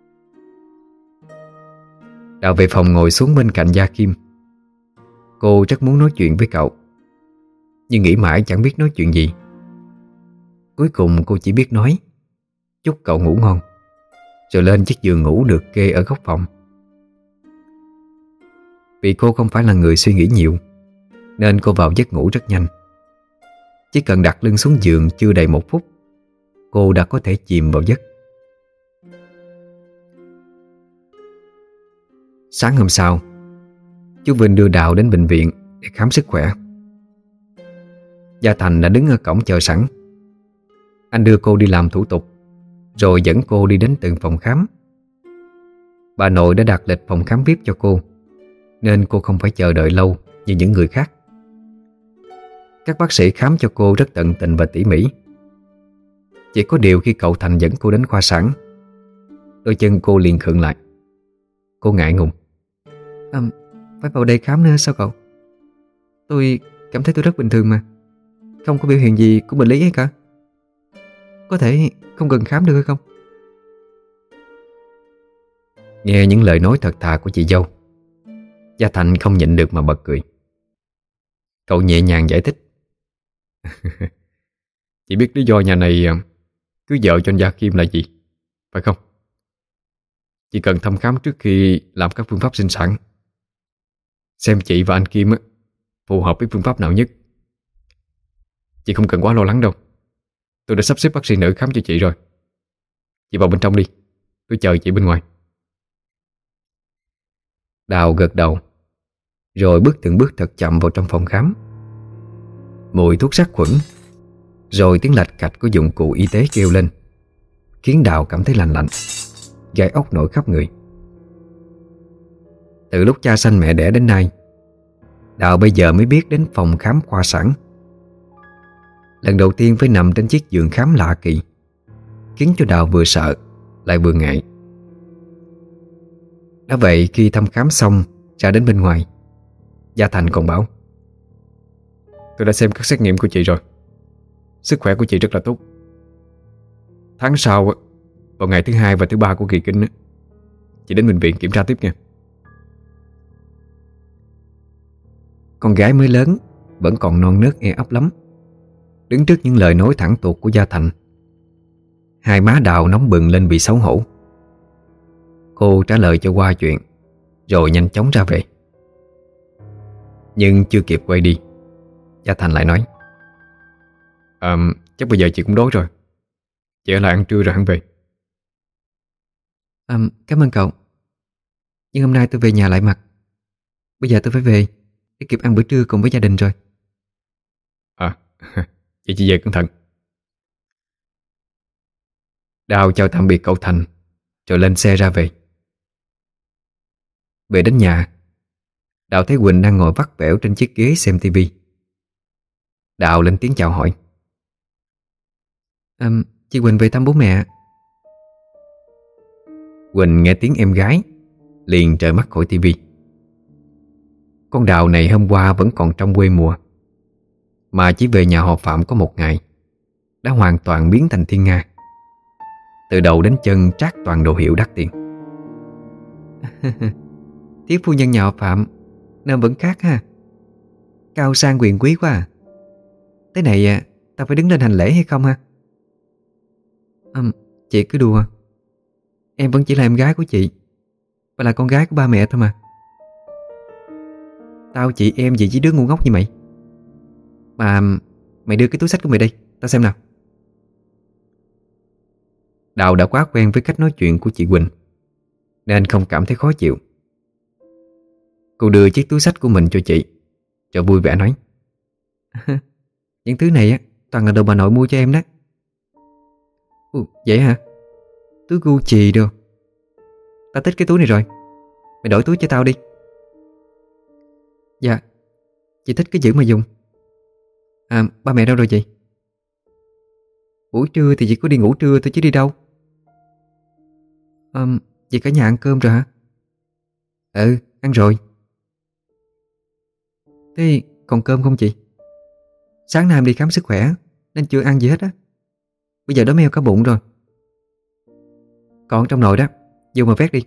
Đào về phòng ngồi xuống bên cạnh Gia Kim. Cô rất muốn nói chuyện với cậu, nhưng nghĩ mãi chẳng biết nói chuyện gì. Cuối cùng cô chỉ biết nói chúc cậu ngủ ngon, rồi lên chiếc giường ngủ được kê ở góc phòng. Vì cô không phải là người suy nghĩ nhiều, nên cô vào giấc ngủ rất nhanh. Chỉ cần đặt lưng xuống giường chưa đầy một phút, cô đã có thể chìm vào giấc. Sáng hôm sau, chú Vinh đưa Đào đến bệnh viện để khám sức khỏe. Gia Thành đã đứng ở cổng chờ sẵn. Anh đưa cô đi làm thủ tục, rồi dẫn cô đi đến từng phòng khám. Bà nội đã đặt lịch phòng khám vi ai pi cho cô, nên cô không phải chờ đợi lâu như những người khác. Các bác sĩ khám cho cô rất tận tình và tỉ mỉ. Chỉ có điều khi cậu Thành dẫn cô đến khoa sản, đôi chân cô liền khựng lại. Cô ngại ngùng. à, Phải vào đây khám nữa sao cậu? Tôi cảm thấy tôi rất bình thường mà, không có biểu hiện gì của bệnh lý ấy cả. Có thể không cần khám được hay không? Nghe những lời nói thật thà của chị dâu, Gia Thành không nhịn được mà bật cười. Cậu nhẹ nhàng giải thích. Chị biết lý do nhà này cưới vợ cho anh Gia Kim là gì, phải không? Chị cần thăm khám trước khi làm các phương pháp sinh sản, xem chị và anh Kim phù hợp với phương pháp nào nhất. Chị không cần quá lo lắng đâu, tôi đã sắp xếp bác sĩ nữ khám cho chị rồi. Chị vào bên trong đi, tôi chờ chị bên ngoài. Đào gật đầu, rồi bước từng bước thật chậm vào trong phòng khám. Mùi thuốc sát khuẩn, rồi tiếng lạch cạch của dụng cụ y tế kêu lên, khiến Đào cảm thấy lành lạnh, gai ốc nổi khắp người. Từ lúc cha sanh mẹ đẻ đến nay, Đào bây giờ mới biết đến phòng khám khoa sản. Lần đầu tiên phải nằm trên chiếc giường khám lạ kỳ, khiến cho Đào vừa sợ lại vừa ngại. Đã vậy khi thăm khám xong ra đến bên ngoài, Gia Thành còn bảo: Tôi đã xem các xét nghiệm của chị rồi, sức khỏe của chị rất là tốt. Tháng sau, vào ngày thứ hai và thứ ba của kỳ kinh, chị đến bệnh viện kiểm tra tiếp nha. Con gái mới lớn vẫn còn non nớt e ấp lắm. Đứng trước những lời nói thẳng tuột của Gia Thành, hai má Đào nóng bừng lên vì xấu hổ. Cô trả lời cho qua chuyện, rồi nhanh chóng ra về. Nhưng chưa kịp quay đi, Gia Thành lại nói: à, Chắc bây giờ chị cũng đói rồi, chị ở lại ăn trưa rồi hẳn về. à, Cảm ơn cậu, nhưng hôm nay tôi về nhà lại mặt. Bây giờ tôi phải về để kịp ăn bữa trưa cùng với gia đình rồi. À, vậy chị về cẩn thận. Đào chào tạm biệt cậu Thành, rồi lên xe ra về. Về đến nhà, Đào thấy Quỳnh đang ngồi vắt vẻo trên chiếc ghế xem tivi. Đào lên tiếng chào hỏi: à, Chị Quỳnh về thăm bố mẹ. Quỳnh nghe tiếng em gái liền trợn mắt khỏi tivi. Con Đào này hôm qua vẫn còn trong quê mùa, mà chỉ về nhà họ Phạm có một ngày đã hoàn toàn biến thành thiên nga. Từ đầu đến chân trát toàn đồ hiệu đắt tiền. Thiếu phu nhân nhà họ Phạm nên vẫn khác ha. Cao sang quyền quý quá à. Thế này à, tao phải đứng lên hành lễ hay không ha? à, Chị cứ đùa. Em vẫn chỉ là em gái của chị, và là con gái của ba mẹ thôi mà. Tao chị em gì với đứa ngu ngốc như mày. Mà mày đưa cái túi xách của mày đây, tao xem nào. Đào đã quá quen với cách nói chuyện của chị Quỳnh, nên không cảm thấy khó chịu. Cô đưa chiếc túi xách của mình cho chị, rồi vui vẻ nói: Những thứ này á toàn là đồ bà nội mua cho em đó. Ủa, vậy hả? Túi Gucci được. Tao thích cái túi này rồi. Mày đổi túi cho tao đi. Dạ, chị thích cái giữ mà dùng. À, ba mẹ đâu rồi chị? Buổi trưa thì chị có đi ngủ trưa thôi chứ đi đâu. À, chị cả nhà ăn cơm rồi hả? Ừ, ăn rồi. Thế còn cơm không chị? Sáng nay em đi khám sức khỏe nên chưa ăn gì hết á. Bây giờ đói meo cả bụng rồi. Còn trong nồi đó, vô mà vét đi.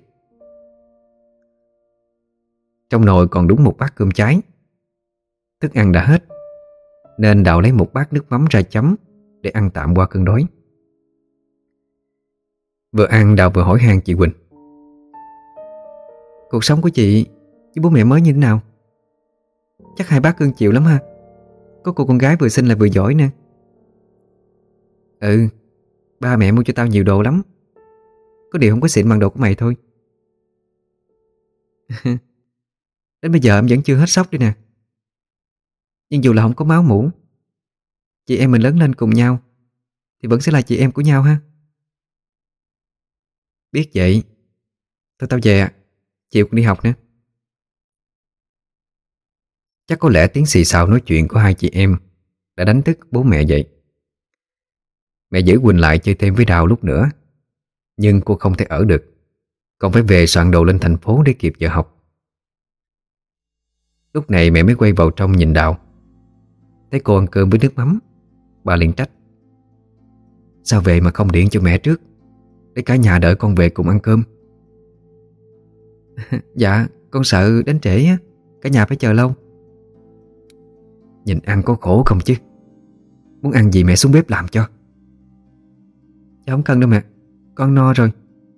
Trong nồi còn đúng một bát cơm cháy. Thức ăn đã hết nên Đào lấy một bát nước mắm ra chấm để ăn tạm qua cơn đói. Vừa ăn Đào vừa hỏi han chị Quỳnh. Cuộc sống của chị với bố mẹ mới như thế nào? Chắc hai bác cưng chịu lắm ha. Có cô con gái vừa xinh lại vừa giỏi nè. Ừ, ba mẹ mua cho tao nhiều đồ lắm. Có điều không có xịn bằng đồ của mày thôi. Đến bây giờ em vẫn chưa hết sốc đi nè. Nhưng dù là không có máu mủ, chị em mình lớn lên cùng nhau thì vẫn sẽ là chị em của nhau ha. Biết vậy. Thôi tao về, chiều cũng đi học nữa. Chắc có lẽ tiếng xì xào nói chuyện của hai chị em đã đánh thức bố mẹ dậy. Mẹ giữ Quỳnh lại chơi thêm với Đào lúc nữa, nhưng cô không thể ở được, còn phải về soạn đồ lên thành phố để kịp giờ học. Lúc này mẹ mới quay vào trong nhìn Đào. Thấy cô ăn cơm với nước mắm, bà liền trách. Sao về mà không điện cho mẹ trước, để cả nhà đợi con về cùng ăn cơm? Dạ, con sợ đến trễ á, cả nhà phải chờ lâu. Nhìn ăn có khổ không chứ? Muốn ăn gì mẹ xuống bếp làm cho. Dạ không cần đâu mẹ, con no rồi.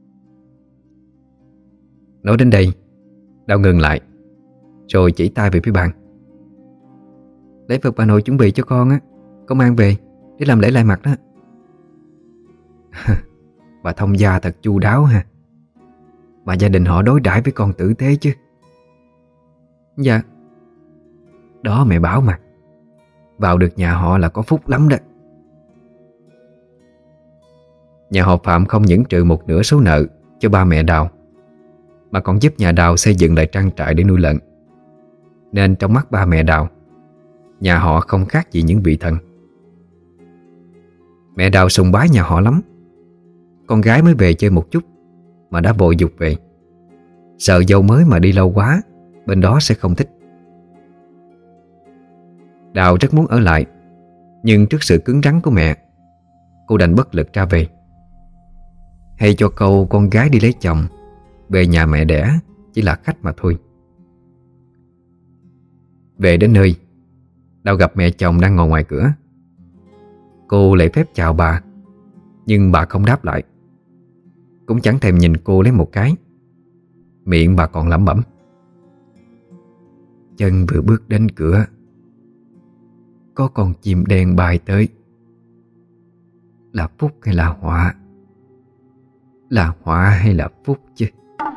Nói đến đây, Đào ngừng lại, rồi chỉ tay về phía bàn. Lễ vật bà nội chuẩn bị cho con á, con mang về để làm lễ lại mặt đó. Bà thông gia thật chu đáo ha. Mà gia đình họ đối đãi với con tử tế chứ. Dạ. Đó mẹ bảo mà, vào được nhà họ là có phúc lắm đó. Nhà họ Phạm không những trừ một nửa số nợ cho ba mẹ Đào, mà còn giúp nhà Đào xây dựng lại trang trại để nuôi lợn. Nên trong mắt ba mẹ Đào, nhà họ không khác gì những vị thần. Mẹ Đào sùng bái nhà họ lắm. Con gái mới về chơi một chút mà đã vội giục về, sợ dâu mới mà đi lâu quá bên đó sẽ không thích. Đào rất muốn ở lại, nhưng trước sự cứng rắn của mẹ, cô đành bất lực ra về. Hay cho câu con gái đi lấy chồng, về nhà mẹ đẻ chỉ là khách mà thôi. Về đến nơi, Đào gặp mẹ chồng đang ngồi ngoài cửa. Cô lễ phép chào bà, nhưng bà không đáp lại, cũng chẳng thèm nhìn cô lấy một cái. Miệng bà còn lẩm bẩm. Chân vừa bước đến cửa, có con chim đen bay tới. Là phúc hay là họa? Là họa hay là phúc chứ?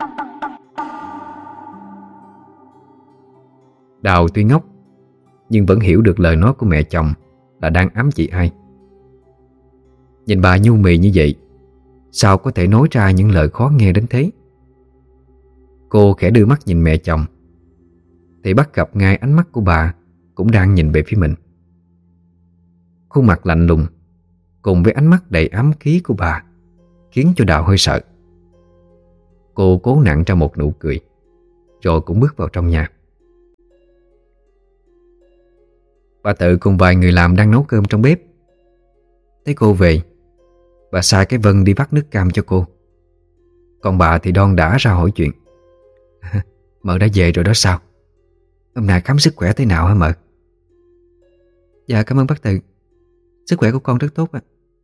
Đào tuy ngốc, nhưng vẫn hiểu được lời nói của mẹ chồng là đang ám chỉ ai. Nhìn bà nhu mì như vậy, sao có thể nói ra những lời khó nghe đến thế? Cô khẽ đưa mắt nhìn mẹ chồng, thì bắt gặp ngay ánh mắt của bà cũng đang nhìn về phía mình. Khuôn mặt lạnh lùng cùng với ánh mắt đầy ám khí của bà khiến cho Đào hơi sợ. Cô cố nặn ra một nụ cười, rồi cũng bước vào trong nhà. Bà Tự cùng vài người làm đang nấu cơm trong bếp. Thấy cô về, bà sai cái Vân đi vắt nước cam cho cô. Còn bà thì đon đả ra hỏi chuyện. Mợ đã về rồi đó sao? Hôm nay khám sức khỏe thế nào hả mợ? Dạ cảm ơn bác Tự, sức khỏe của con rất tốt ạ.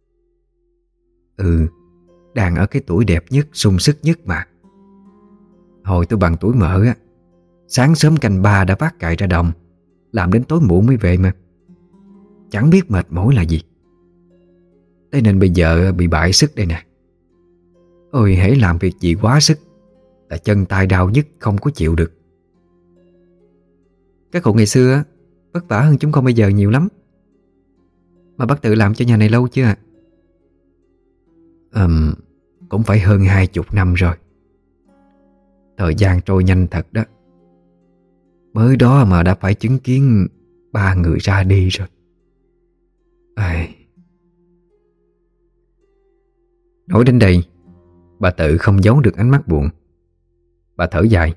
Ừ, đang ở cái tuổi đẹp nhất, sung sức nhất mà. Hồi tôi bằng tuổi mợ á, sáng sớm canh ba đã vác cày ra đồng, làm đến tối muộn mới về mà. Chẳng biết mệt mỏi là gì. Thế nên bây giờ bị bại sức đây nè. Ôi hễ làm việc gì quá sức là chân tay đau nhức không có chịu được. Các cụ ngày xưa vất vả hơn chúng con bây giờ nhiều lắm. Mà bác Tự làm cho nhà này lâu chưa ạ? Ừm, cũng phải hơn hai chục năm rồi. Thời gian trôi nhanh thật đó. Mới đó mà đã phải chứng kiến ba người ra đi rồi. Ai... Nói đến đây, bà tự không giấu được ánh mắt buồn. Bà thở dài.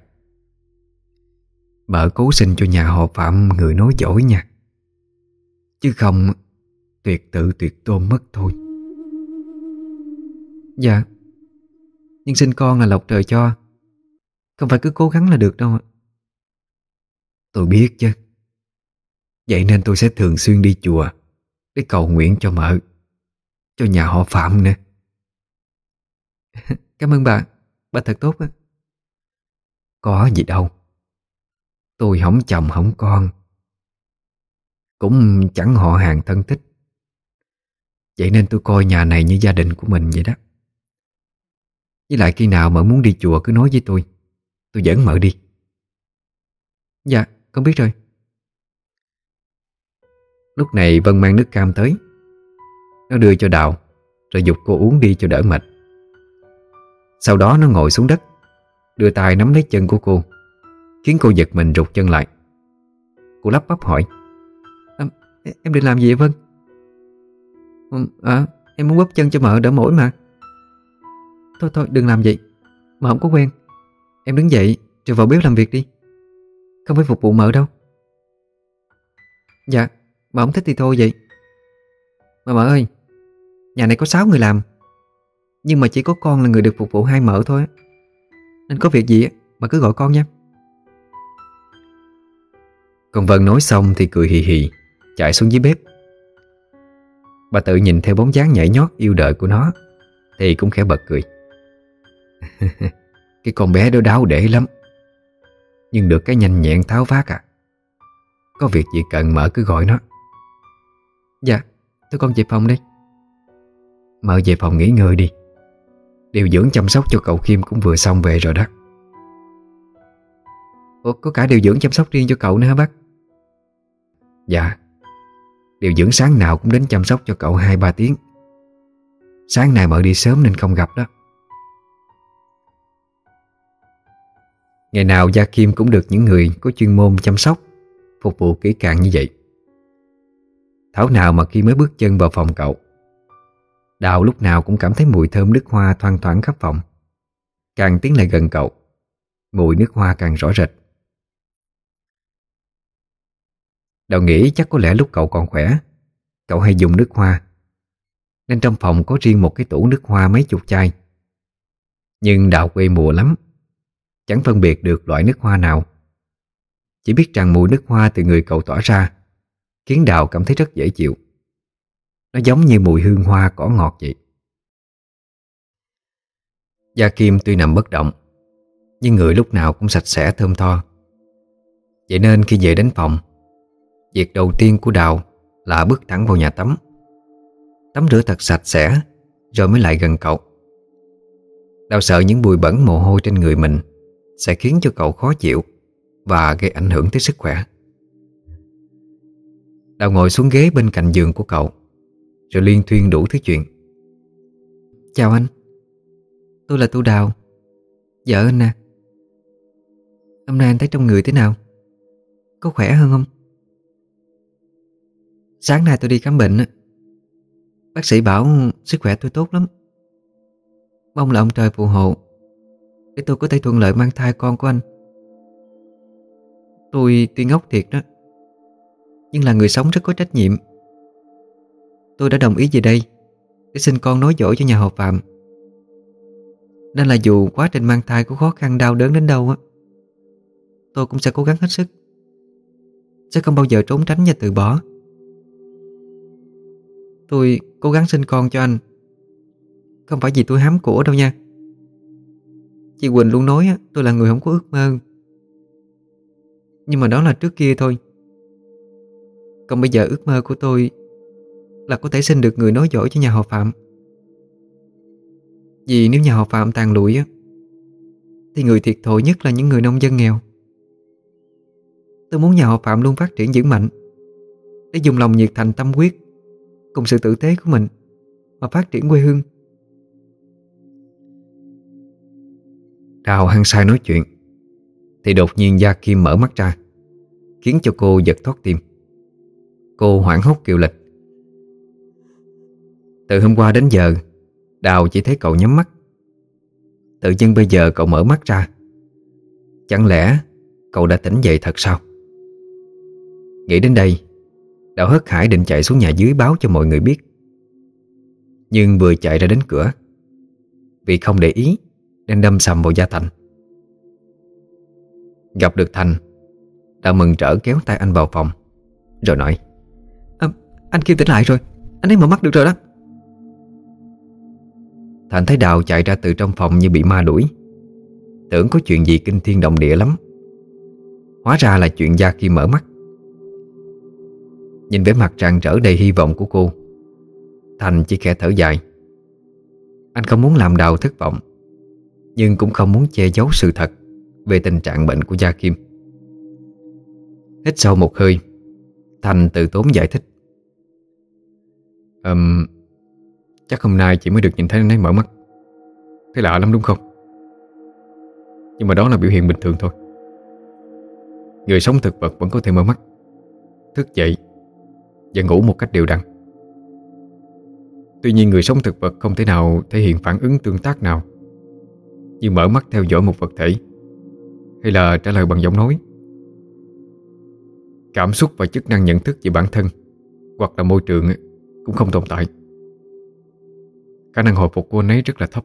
Bà cố sinh cho nhà họ Phạm người nói giỏi nha, chứ không tuyệt tự tuyệt tôn mất thôi. Dạ, nhưng sinh con là lộc trời cho, không phải cứ cố gắng là được đâu ạ. Tôi biết chứ. Vậy nên tôi sẽ thường xuyên đi chùa để cầu nguyện cho mợ, cho nhà họ Phạm nè. Cảm ơn bà, bà thật tốt á. Có gì đâu. Tôi không chồng không con, cũng chẳng họ hàng thân thích. Vậy nên tôi coi nhà này như gia đình của mình vậy đó. Với lại khi nào mợ muốn đi chùa cứ nói với tôi, tôi dẫn mợ đi. Dạ, con biết rồi. Lúc này Vân mang nước cam tới. Nó đưa cho Đào, rồi giục cô uống đi cho đỡ mệt. Sau đó nó ngồi xuống đất, đưa tay nắm lấy chân của cô, khiến cô giật mình rụt chân lại. Cô lắp bắp hỏi: à, Em định làm gì vậy Vân? À, em muốn bóp chân cho mợ đỡ mỏi mà. Thôi thôi đừng làm vậy, mợ không có quen. Em đứng dậy rồi vào bếp làm việc đi, không phải phục vụ mợ đâu. Dạ, mợ không thích thì thôi vậy. Mà mợ ơi, nhà này có sáu người làm, nhưng mà chỉ có con là người được phục vụ hai mợ thôi, nên có việc gì mà cứ gọi con nha. Còn Vân nói xong thì cười hì hì chạy xuống dưới bếp. Bà tự nhìn theo bóng dáng nhảy nhót yêu đời của nó thì cũng khẽ bật cười. Cái con bé đó đáo để lắm, nhưng được cái nhanh nhẹn tháo vát à. Có việc gì cần mợ cứ gọi nó. Dạ, tôi con về phòng đây. Mợ về phòng nghỉ ngơi đi. Điều dưỡng chăm sóc cho cậu Kim cũng vừa xong về rồi đó. Ủa, có cả điều dưỡng chăm sóc riêng cho cậu nữa hả bác? Dạ, điều dưỡng sáng nào cũng đến chăm sóc cho cậu hai ba tiếng. Sáng nay mợ đi sớm nên không gặp đó. Ngày nào Gia Kim cũng được những người có chuyên môn chăm sóc, phục vụ kỹ càng như vậy. Thảo nào mà khi mới bước chân vào phòng cậu, Đào lúc nào cũng cảm thấy mùi thơm nước hoa thoang thoảng khắp phòng. Càng tiến lại gần cậu, mùi nước hoa càng rõ rệt. Đào nghĩ chắc có lẽ lúc cậu còn khỏe, cậu hay dùng nước hoa, nên trong phòng có riêng một cái tủ nước hoa mấy chục chai. Nhưng Đào quê mùa lắm, chẳng phân biệt được loại nước hoa nào. Chỉ biết rằng mùi nước hoa từ người cậu tỏa ra khiến Đào cảm thấy rất dễ chịu. Nó giống như mùi hương hoa cỏ ngọt vậy. Gia Kim tuy nằm bất động, nhưng người lúc nào cũng sạch sẽ thơm tho. Vậy nên khi về đến phòng, việc đầu tiên của Đào là bước thẳng vào nhà tắm. Tắm rửa thật sạch sẽ rồi mới lại gần cậu. Đào sợ những bụi bẩn mồ hôi trên người mình sẽ khiến cho cậu khó chịu và gây ảnh hưởng tới sức khỏe. Đào ngồi xuống ghế bên cạnh giường của cậu, rồi liên thuyên đủ thứ chuyện. Chào anh, tôi là Tu Đào, vợ anh nè. Hôm nay anh thấy trong người thế nào? Có khỏe hơn không? Sáng nay tôi đi khám bệnh, bác sĩ bảo sức khỏe tôi tốt lắm. Mong là ông trời phù hộ để tôi có thể thuận lợi mang thai con của anh. Tôi tuy ngốc thiệt đó, nhưng là người sống rất có trách nhiệm. Tôi đã đồng ý về đây để sinh con nối dõi cho nhà họ Phạm, nên là dù quá trình mang thai có khó khăn đau đớn đến đâu á, tôi cũng sẽ cố gắng hết sức, sẽ không bao giờ trốn tránh và từ bỏ. Tôi cố gắng sinh con cho anh không phải vì tôi hám của đâu nha. Chị Quỳnh luôn nói á, tôi là người không có ước mơ, nhưng mà đó là trước kia thôi. Còn bây giờ ước mơ của tôi là có thể sinh được người nối dõi cho nhà họ Phạm. Vì nếu nhà họ Phạm tàn lụi á, thì người thiệt thòi nhất là những người nông dân nghèo. Tôi muốn nhà họ Phạm luôn phát triển vững mạnh, để dùng lòng nhiệt thành tâm huyết cùng sự tử tế của mình mà phát triển quê hương. Đào hăng say nói chuyện thì đột nhiên Gia Kim mở mắt ra, khiến cho cô giật thót tim. Cô hoảng hốt kêu lên. Từ hôm qua đến giờ, Đào chỉ thấy cậu nhắm mắt. Tự nhiên bây giờ cậu mở mắt ra. Chẳng lẽ cậu đã tỉnh dậy thật sao? Nghĩ đến đây, Đào hớt hải định chạy xuống nhà dưới báo cho mọi người biết. Nhưng vừa chạy ra đến cửa, vì không để ý nên đâm sầm vào da Thành. Gặp được Thành, Đào mừng rỡ kéo tay anh vào phòng, rồi nói: à, Anh Kim tỉnh lại rồi, anh ấy mở mắt được rồi đó. Thành thấy Đào chạy ra từ trong phòng như bị ma đuổi, tưởng có chuyện gì kinh thiên động địa lắm. Hóa ra là chuyện Gia Kim mở mắt. Nhìn vẻ mặt rạng rỡ đầy hy vọng của cô, Thành chỉ khẽ thở dài. Anh không muốn làm Đào thất vọng, nhưng cũng không muốn che giấu sự thật về tình trạng bệnh của Gia Kim. Hít sâu một hơi, Thành tự tốn giải thích: um, Chắc hôm nay chị mới được nhìn thấy anh ấy mở mắt. Thấy lạ lắm đúng không? Nhưng mà đó là biểu hiện bình thường thôi. Người sống thực vật vẫn có thể mở mắt, thức dậy và ngủ một cách đều đặn. Tuy nhiên người sống thực vật không thể nào thể hiện phản ứng tương tác nào như mở mắt theo dõi một vật thể, hay là trả lời bằng giọng nói. Cảm xúc và chức năng nhận thức về bản thân hoặc là môi trường cũng không tồn tại. Khả năng hồi phục của anh ấy rất là thấp.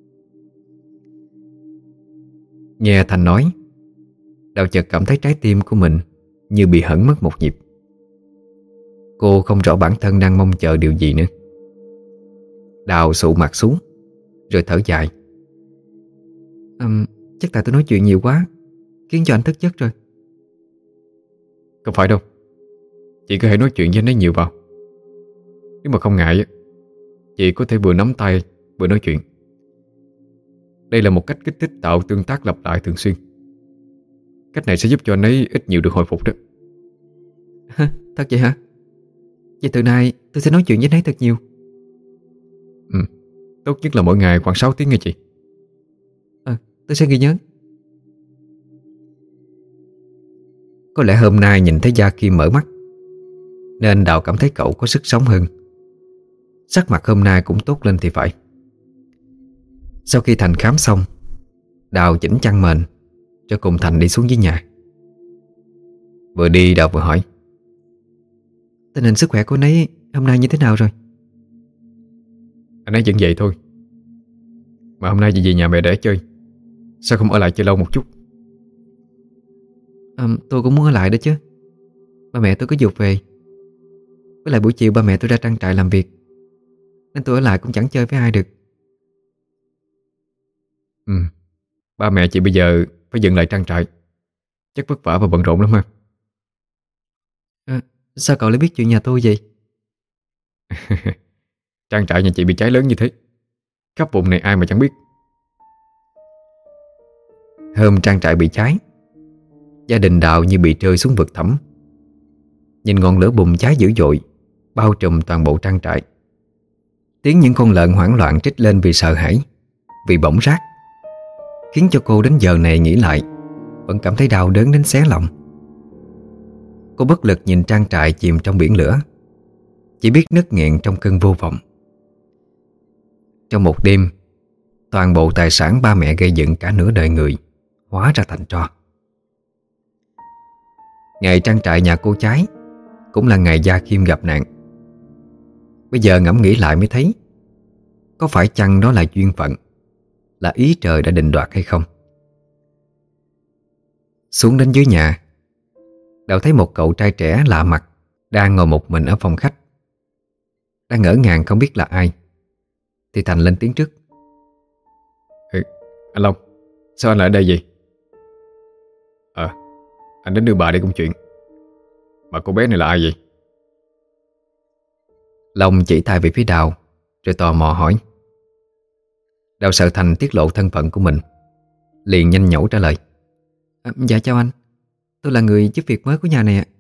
Nghe Thành nói, Đào chợt cảm thấy trái tim của mình như bị hẫng mất một nhịp. Cô không rõ bản thân đang mong chờ điều gì nữa. Đào sụ mặt xuống, rồi thở dài. à, Chắc tại tôi nói chuyện nhiều quá, khiến cho anh thức giấc rồi. Không phải đâu, chị có thể nói chuyện với anh ấy nhiều vào. Nếu mà không ngại, chị có thể vừa nắm tay vừa nói chuyện. Đây là một cách kích thích tạo tương tác lặp lại thường xuyên. Cách này sẽ giúp cho anh ấy ít nhiều được hồi phục đó. Thật vậy hả? Vậy từ nay tôi sẽ nói chuyện với anh ấy thật nhiều. Ừ, tốt nhất là mỗi ngày khoảng sáu tiếng nghe chị. Ờ, tôi sẽ ghi nhớ. Có lẽ hôm nay nhìn thấy Gia Kim mở mắt, nên Đào cảm thấy cậu có sức sống hơn. Sắc mặt hôm nay cũng tốt lên thì phải. Sau khi Thành khám xong, Đào chỉnh chăn mền cho cùng Thành đi xuống dưới nhà. Vừa đi Đào vừa hỏi: Tình hình sức khỏe của anh ấy hôm nay như thế nào rồi? Anh ấy vẫn vậy thôi. Mà hôm nay chị về nhà mẹ để chơi, sao không ở lại chơi lâu một chút? à, Tôi cũng muốn ở lại đó chứ. Ba mẹ tôi có dục về. Với lại buổi chiều ba mẹ tôi ra trang trại làm việc, nên tôi ở lại cũng chẳng chơi với ai được. Ừ, ba mẹ chị bây giờ phải dựng lại trang trại, chắc vất vả và bận rộn lắm ha. à, Sao cậu lại biết chuyện nhà tôi vậy? Trang trại nhà chị bị cháy lớn như thế, khắp vùng này ai mà chẳng biết. Hôm trang trại bị cháy, gia đình Đào như bị rơi xuống vực thẳm. Nhìn ngọn lửa bùng cháy dữ dội, bao trùm toàn bộ trang trại. Tiếng những con lợn hoảng loạn trích lên vì sợ hãi, vì bỏng rác, khiến cho cô đến giờ này nghĩ lại vẫn cảm thấy đau đớn đến xé lòng. Cô bất lực nhìn trang trại chìm trong biển lửa, chỉ biết nức nghẹn trong cơn vô vọng. Trong một đêm, toàn bộ tài sản ba mẹ gây dựng cả nửa đời người hóa ra thành tro. Ngày trang trại nhà cô cháy cũng là ngày Gia Kim gặp nạn. Bây giờ ngẫm nghĩ lại mới thấy, có phải chăng đó là duyên phận, là ý trời đã định đoạt hay không? Xuống đến dưới nhà, Đào thấy một cậu trai trẻ lạ mặt đang ngồi một mình ở phòng khách. Đang ngỡ ngàng không biết là ai, thì Thành lên tiếng trước: Ừ, anh Long, sao anh lại ở đây vậy? Ờ, anh đến đưa bà đi công chuyện. Mà cô bé này là ai vậy? Long chỉ tay về phía Đào, rồi tò mò hỏi. Đào sợ Thành tiết lộ thân phận của mình, liền nhanh nhẩu trả lời: à, Dạ chào anh, tôi là người giúp việc mới của nhà này ạ.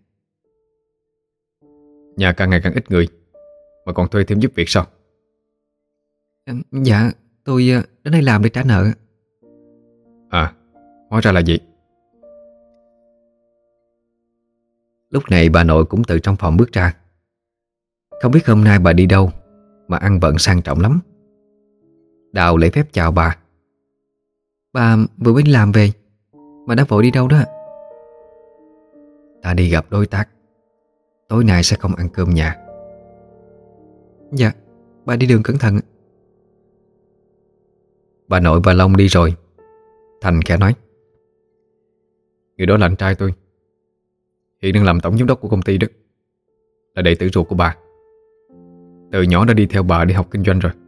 Nhà càng ngày càng ít người mà còn thuê thêm giúp việc sao? à, Dạ, tôi đến đây làm để trả nợ. À, hóa ra là vậy. Lúc này bà nội cũng từ trong phòng bước ra. Không biết hôm nay bà đi đâu mà ăn bận sang trọng lắm. Đào lễ phép chào bà. Bà vừa mới đi làm về mà đã vội đi đâu đó ạ? Ta đi gặp đối tác. Tối nay sẽ không ăn cơm nhà. Dạ, bà đi đường cẩn thận ạ. Bà nội và Long đi rồi, Thành khẽ nói: Người đó là anh trai tôi, hiện đang làm tổng giám đốc của công ty đó, là đệ tử ruột của bà. Từ nhỏ đã đi theo bà đi học kinh doanh rồi.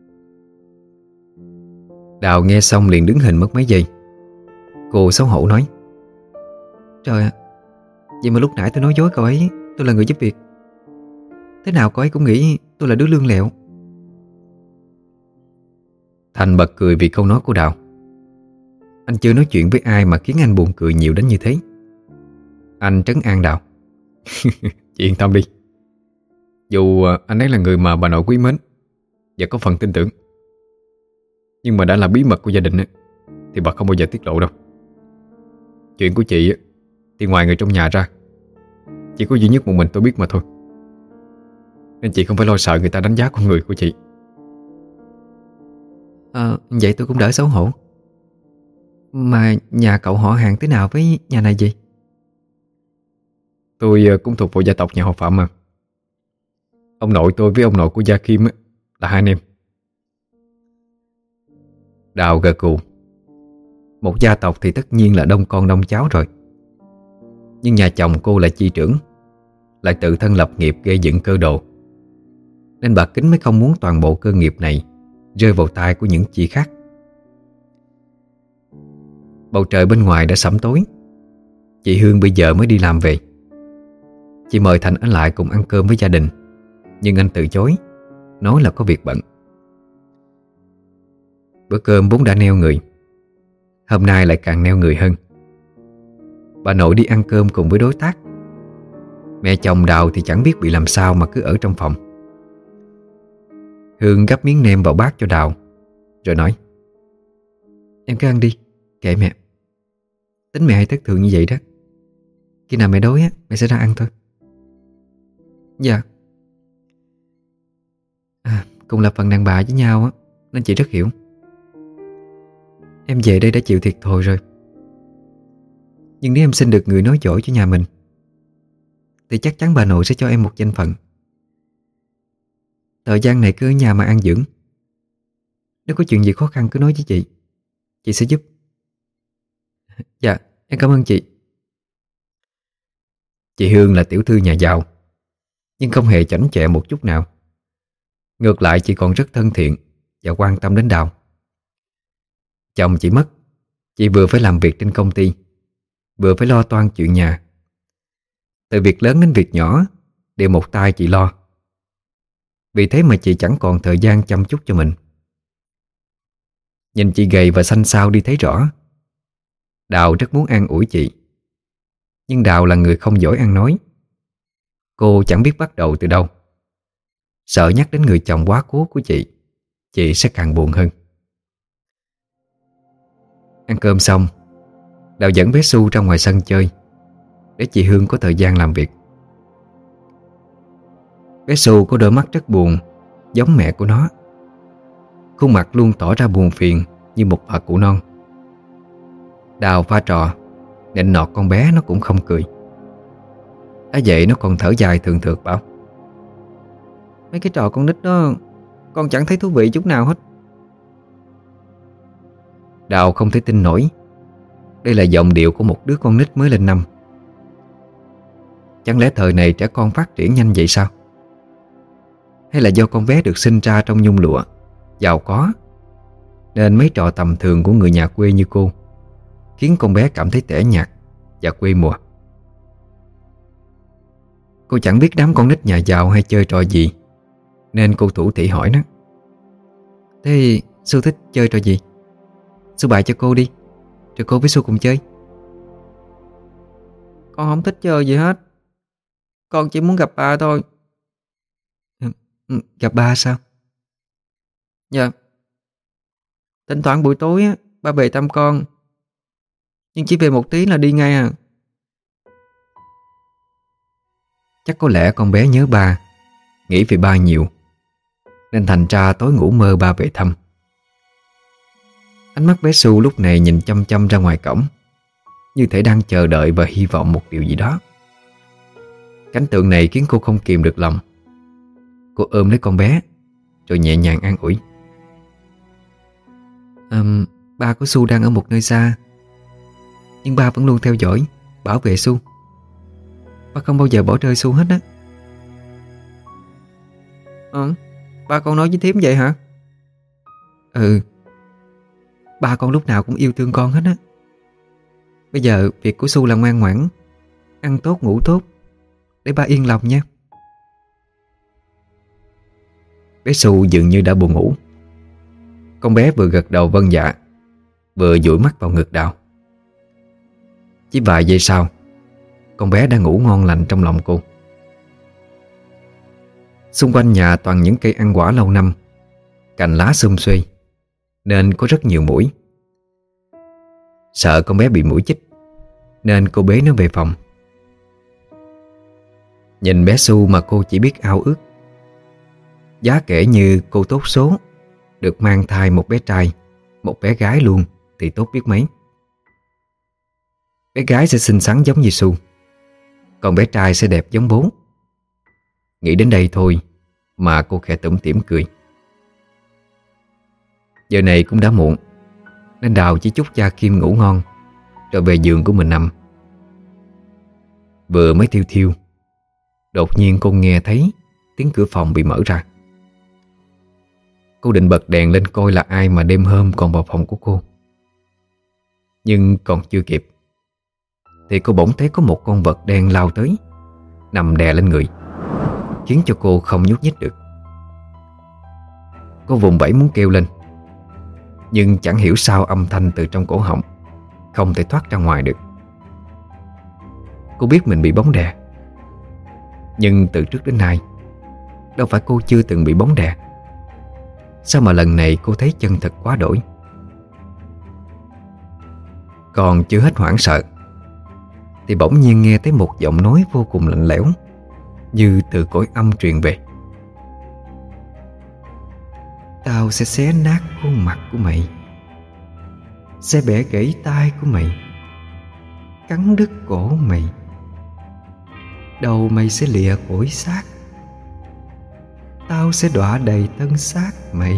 Đào nghe xong liền đứng hình mất mấy giây. Cô xấu hổ nói: Trời ạ, vậy mà lúc nãy tôi nói dối cậu ấy tôi là người giúp việc. Thế nào cậu ấy cũng nghĩ tôi là đứa lương lẹo. Thành bật cười vì câu nói của Đào. Anh chưa nói chuyện với ai mà khiến anh buồn cười nhiều đến như thế. Anh trấn an Đào: Chị yên tâm đi. Dù anh ấy là người mà bà nội quý mến và có phần tin tưởng, nhưng mà đã là bí mật của gia đình thì bà không bao giờ tiết lộ đâu. Chuyện của chị thì ngoài người trong nhà ra, chỉ có duy nhất một mình tôi biết mà thôi. Nên chị không phải lo sợ người ta đánh giá con người của chị. À, vậy tôi cũng đỡ xấu hổ. Mà nhà cậu họ hàng thế nào với nhà này vậy? Tôi cũng thuộc vào gia tộc nhà họ Phạm mà. Ông nội tôi với ông nội của Gia Kim là hai anh em. Đào gật gù. Một gia tộc thì tất nhiên là đông con đông cháu rồi. Nhưng nhà chồng cô là chi trưởng, lại tự thân lập nghiệp gây dựng cơ đồ, nên bà Kính mới không muốn toàn bộ cơ nghiệp này rơi vào tay của những chị khác. Bầu trời bên ngoài đã sẫm tối. Chị Hương bây giờ mới đi làm về. Chị mời Thành ở lại cùng ăn cơm với gia đình, nhưng anh từ chối, nói là có việc bận. Bữa cơm vốn đã neo người, hôm nay lại càng neo người hơn. Bà nội đi ăn cơm cùng với đối tác. Mẹ chồng Đào thì chẳng biết bị làm sao mà cứ ở trong phòng. Hương gắp miếng nem vào bát cho Đào, rồi nói: Em cứ ăn đi, kệ mẹ. Tính mẹ hay thất thường như vậy đó. Khi nào mẹ đói á, mẹ sẽ ra ăn thôi. Dạ. À, cùng là phần đàn bà với nhau á, nên chị rất hiểu. Em về đây đã chịu thiệt thòi rồi. Nhưng nếu em xin được người nói giỏi cho nhà mình thì chắc chắn bà nội sẽ cho em một danh phận. Thời gian này cứ ở nhà mà ăn dưỡng. Nếu có chuyện gì khó khăn cứ nói với chị, chị sẽ giúp. Dạ, em cảm ơn chị. Chị Hương là tiểu thư nhà giàu, nhưng không hề chảnh chọe một chút nào. Ngược lại chị còn rất thân thiện và quan tâm đến Đào. Chồng chị mất, chị vừa phải làm việc trên công ty, vừa phải lo toan chuyện nhà. Từ việc lớn đến việc nhỏ đều một tay chị lo. Vì thế mà chị chẳng còn thời gian chăm chút cho mình. Nhìn chị gầy và xanh xao đi thấy rõ. Đào rất muốn an ủi chị, nhưng Đào là người không giỏi ăn nói. Cô chẳng biết bắt đầu từ đâu. Sợ nhắc đến người chồng quá cố của chị, chị sẽ càng buồn hơn. Ăn cơm xong, Đào dẫn bé Su ra ngoài sân chơi để chị Hương có thời gian làm việc. Bé Su có đôi mắt rất buồn, giống mẹ của nó. Khuôn mặt luôn tỏ ra buồn phiền như một bà cụ non. Đào pha trò nịnh nọt con bé nó cũng không cười. Đã vậy nó còn thở dài thường thượt bảo: Mấy cái trò con nít đó con chẳng thấy thú vị chút nào hết. Đào không thể tin nổi. Đây là giọng điệu của một đứa con nít mới lên năm. Chẳng lẽ thời này trẻ con phát triển nhanh vậy sao? Hay là do con bé được sinh ra trong nhung lụa, giàu có, nên mấy trò tầm thường của người nhà quê như cô khiến con bé cảm thấy tẻ nhạt và quê mùa. Cô chẳng biết đám con nít nhà giàu hay chơi trò gì, nên cô thủ thỉ hỏi nó: Thế Su thích chơi trò gì? Su bày cho cô đi, rồi cô với Su cùng chơi. Con không thích chơi gì hết. Con chỉ muốn gặp ba thôi. Gặp ba sao? Dạ. Thỉnh thoảng buổi tối á, ba về thăm con, Nhưng chỉ về một tí là đi ngay à. Chắc có lẽ con bé nhớ ba, nghĩ về ba nhiều, nên thành ra tối ngủ mơ ba về thăm. Ánh mắt bé Su lúc này nhìn chăm chăm ra ngoài cổng, như thể đang chờ đợi và hy vọng một điều gì đó. Cảnh tượng này khiến cô không kìm được lòng. Cô ôm lấy con bé rồi nhẹ nhàng an ủi. à, Ba của Su đang ở một nơi xa, nhưng ba vẫn luôn theo dõi, bảo vệ Su. Ba không bao giờ bỏ rơi Su hết á. Ờ, ba con nói với thím vậy hả? Ừ, ba con lúc nào cũng yêu thương con hết á. Bây giờ việc của Su là ngoan ngoãn, ăn tốt ngủ tốt, để ba yên lòng nha. Bé Su dường như đã buồn ngủ. Con bé vừa gật đầu vâng dạ, vừa dụi mắt vào ngực Đào. Chỉ vài giây sau, con bé đã ngủ ngon lành trong lòng cô. Xung quanh nhà toàn những cây ăn quả lâu năm, cành lá xum xuê, nên có rất nhiều muỗi. Sợ con bé bị muỗi chích, nên cô bế nó về phòng. Nhìn bé Su mà cô chỉ biết ao ước. Giá kể như cô tốt số, được mang thai một bé trai, một bé gái luôn thì tốt biết mấy. Bé gái sẽ xinh xắn giống như Su, còn bé trai sẽ đẹp giống bố. Nghĩ đến đây thôi mà cô khẽ tủm tỉm cười. Giờ này cũng đã muộn, nên Đào chỉ chúc cha Kim ngủ ngon rồi về giường của mình nằm. Vừa mới thiêu thiêu, đột nhiên cô nghe thấy tiếng cửa phòng bị mở ra. Cô định bật đèn lên coi là ai mà đêm hôm còn vào phòng của cô. Nhưng còn chưa kịp thì cô bỗng thấy có một con vật đen lao tới, nằm đè lên người, khiến cho cô không nhúc nhích được. Cô vùng vẫy muốn kêu lên, nhưng chẳng hiểu sao âm thanh từ trong cổ họng không thể thoát ra ngoài được. Cô biết mình bị bóng đè, nhưng từ trước đến nay đâu phải cô chưa từng bị bóng đè. Sao mà lần này cô thấy chân thật quá đổi. Còn chưa hết hoảng sợ thì bỗng nhiên nghe thấy một giọng nói vô cùng lạnh lẽo, như từ cõi âm truyền về. Tao sẽ xé nát khuôn mặt của mày, sẽ bẻ gãy tai của mày, cắn đứt cổ mày, đầu mày sẽ lìa phổi xác. Tao sẽ đọa đầy tân xác mày.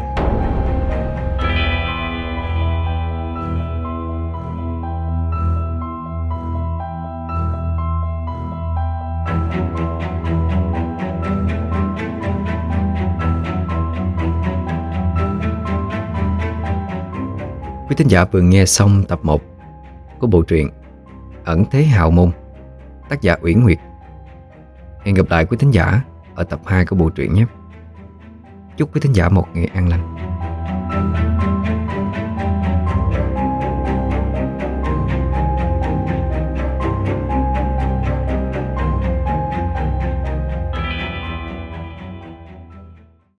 Quý thính giả vừa nghe xong tập một của bộ truyện Ẩn Thế Hào Môn, tác giả Uyển Nguyệt. Hẹn gặp lại quý thính giả ở tập hai của bộ truyện nhé. Chúc quý thính giả một ngày an lành.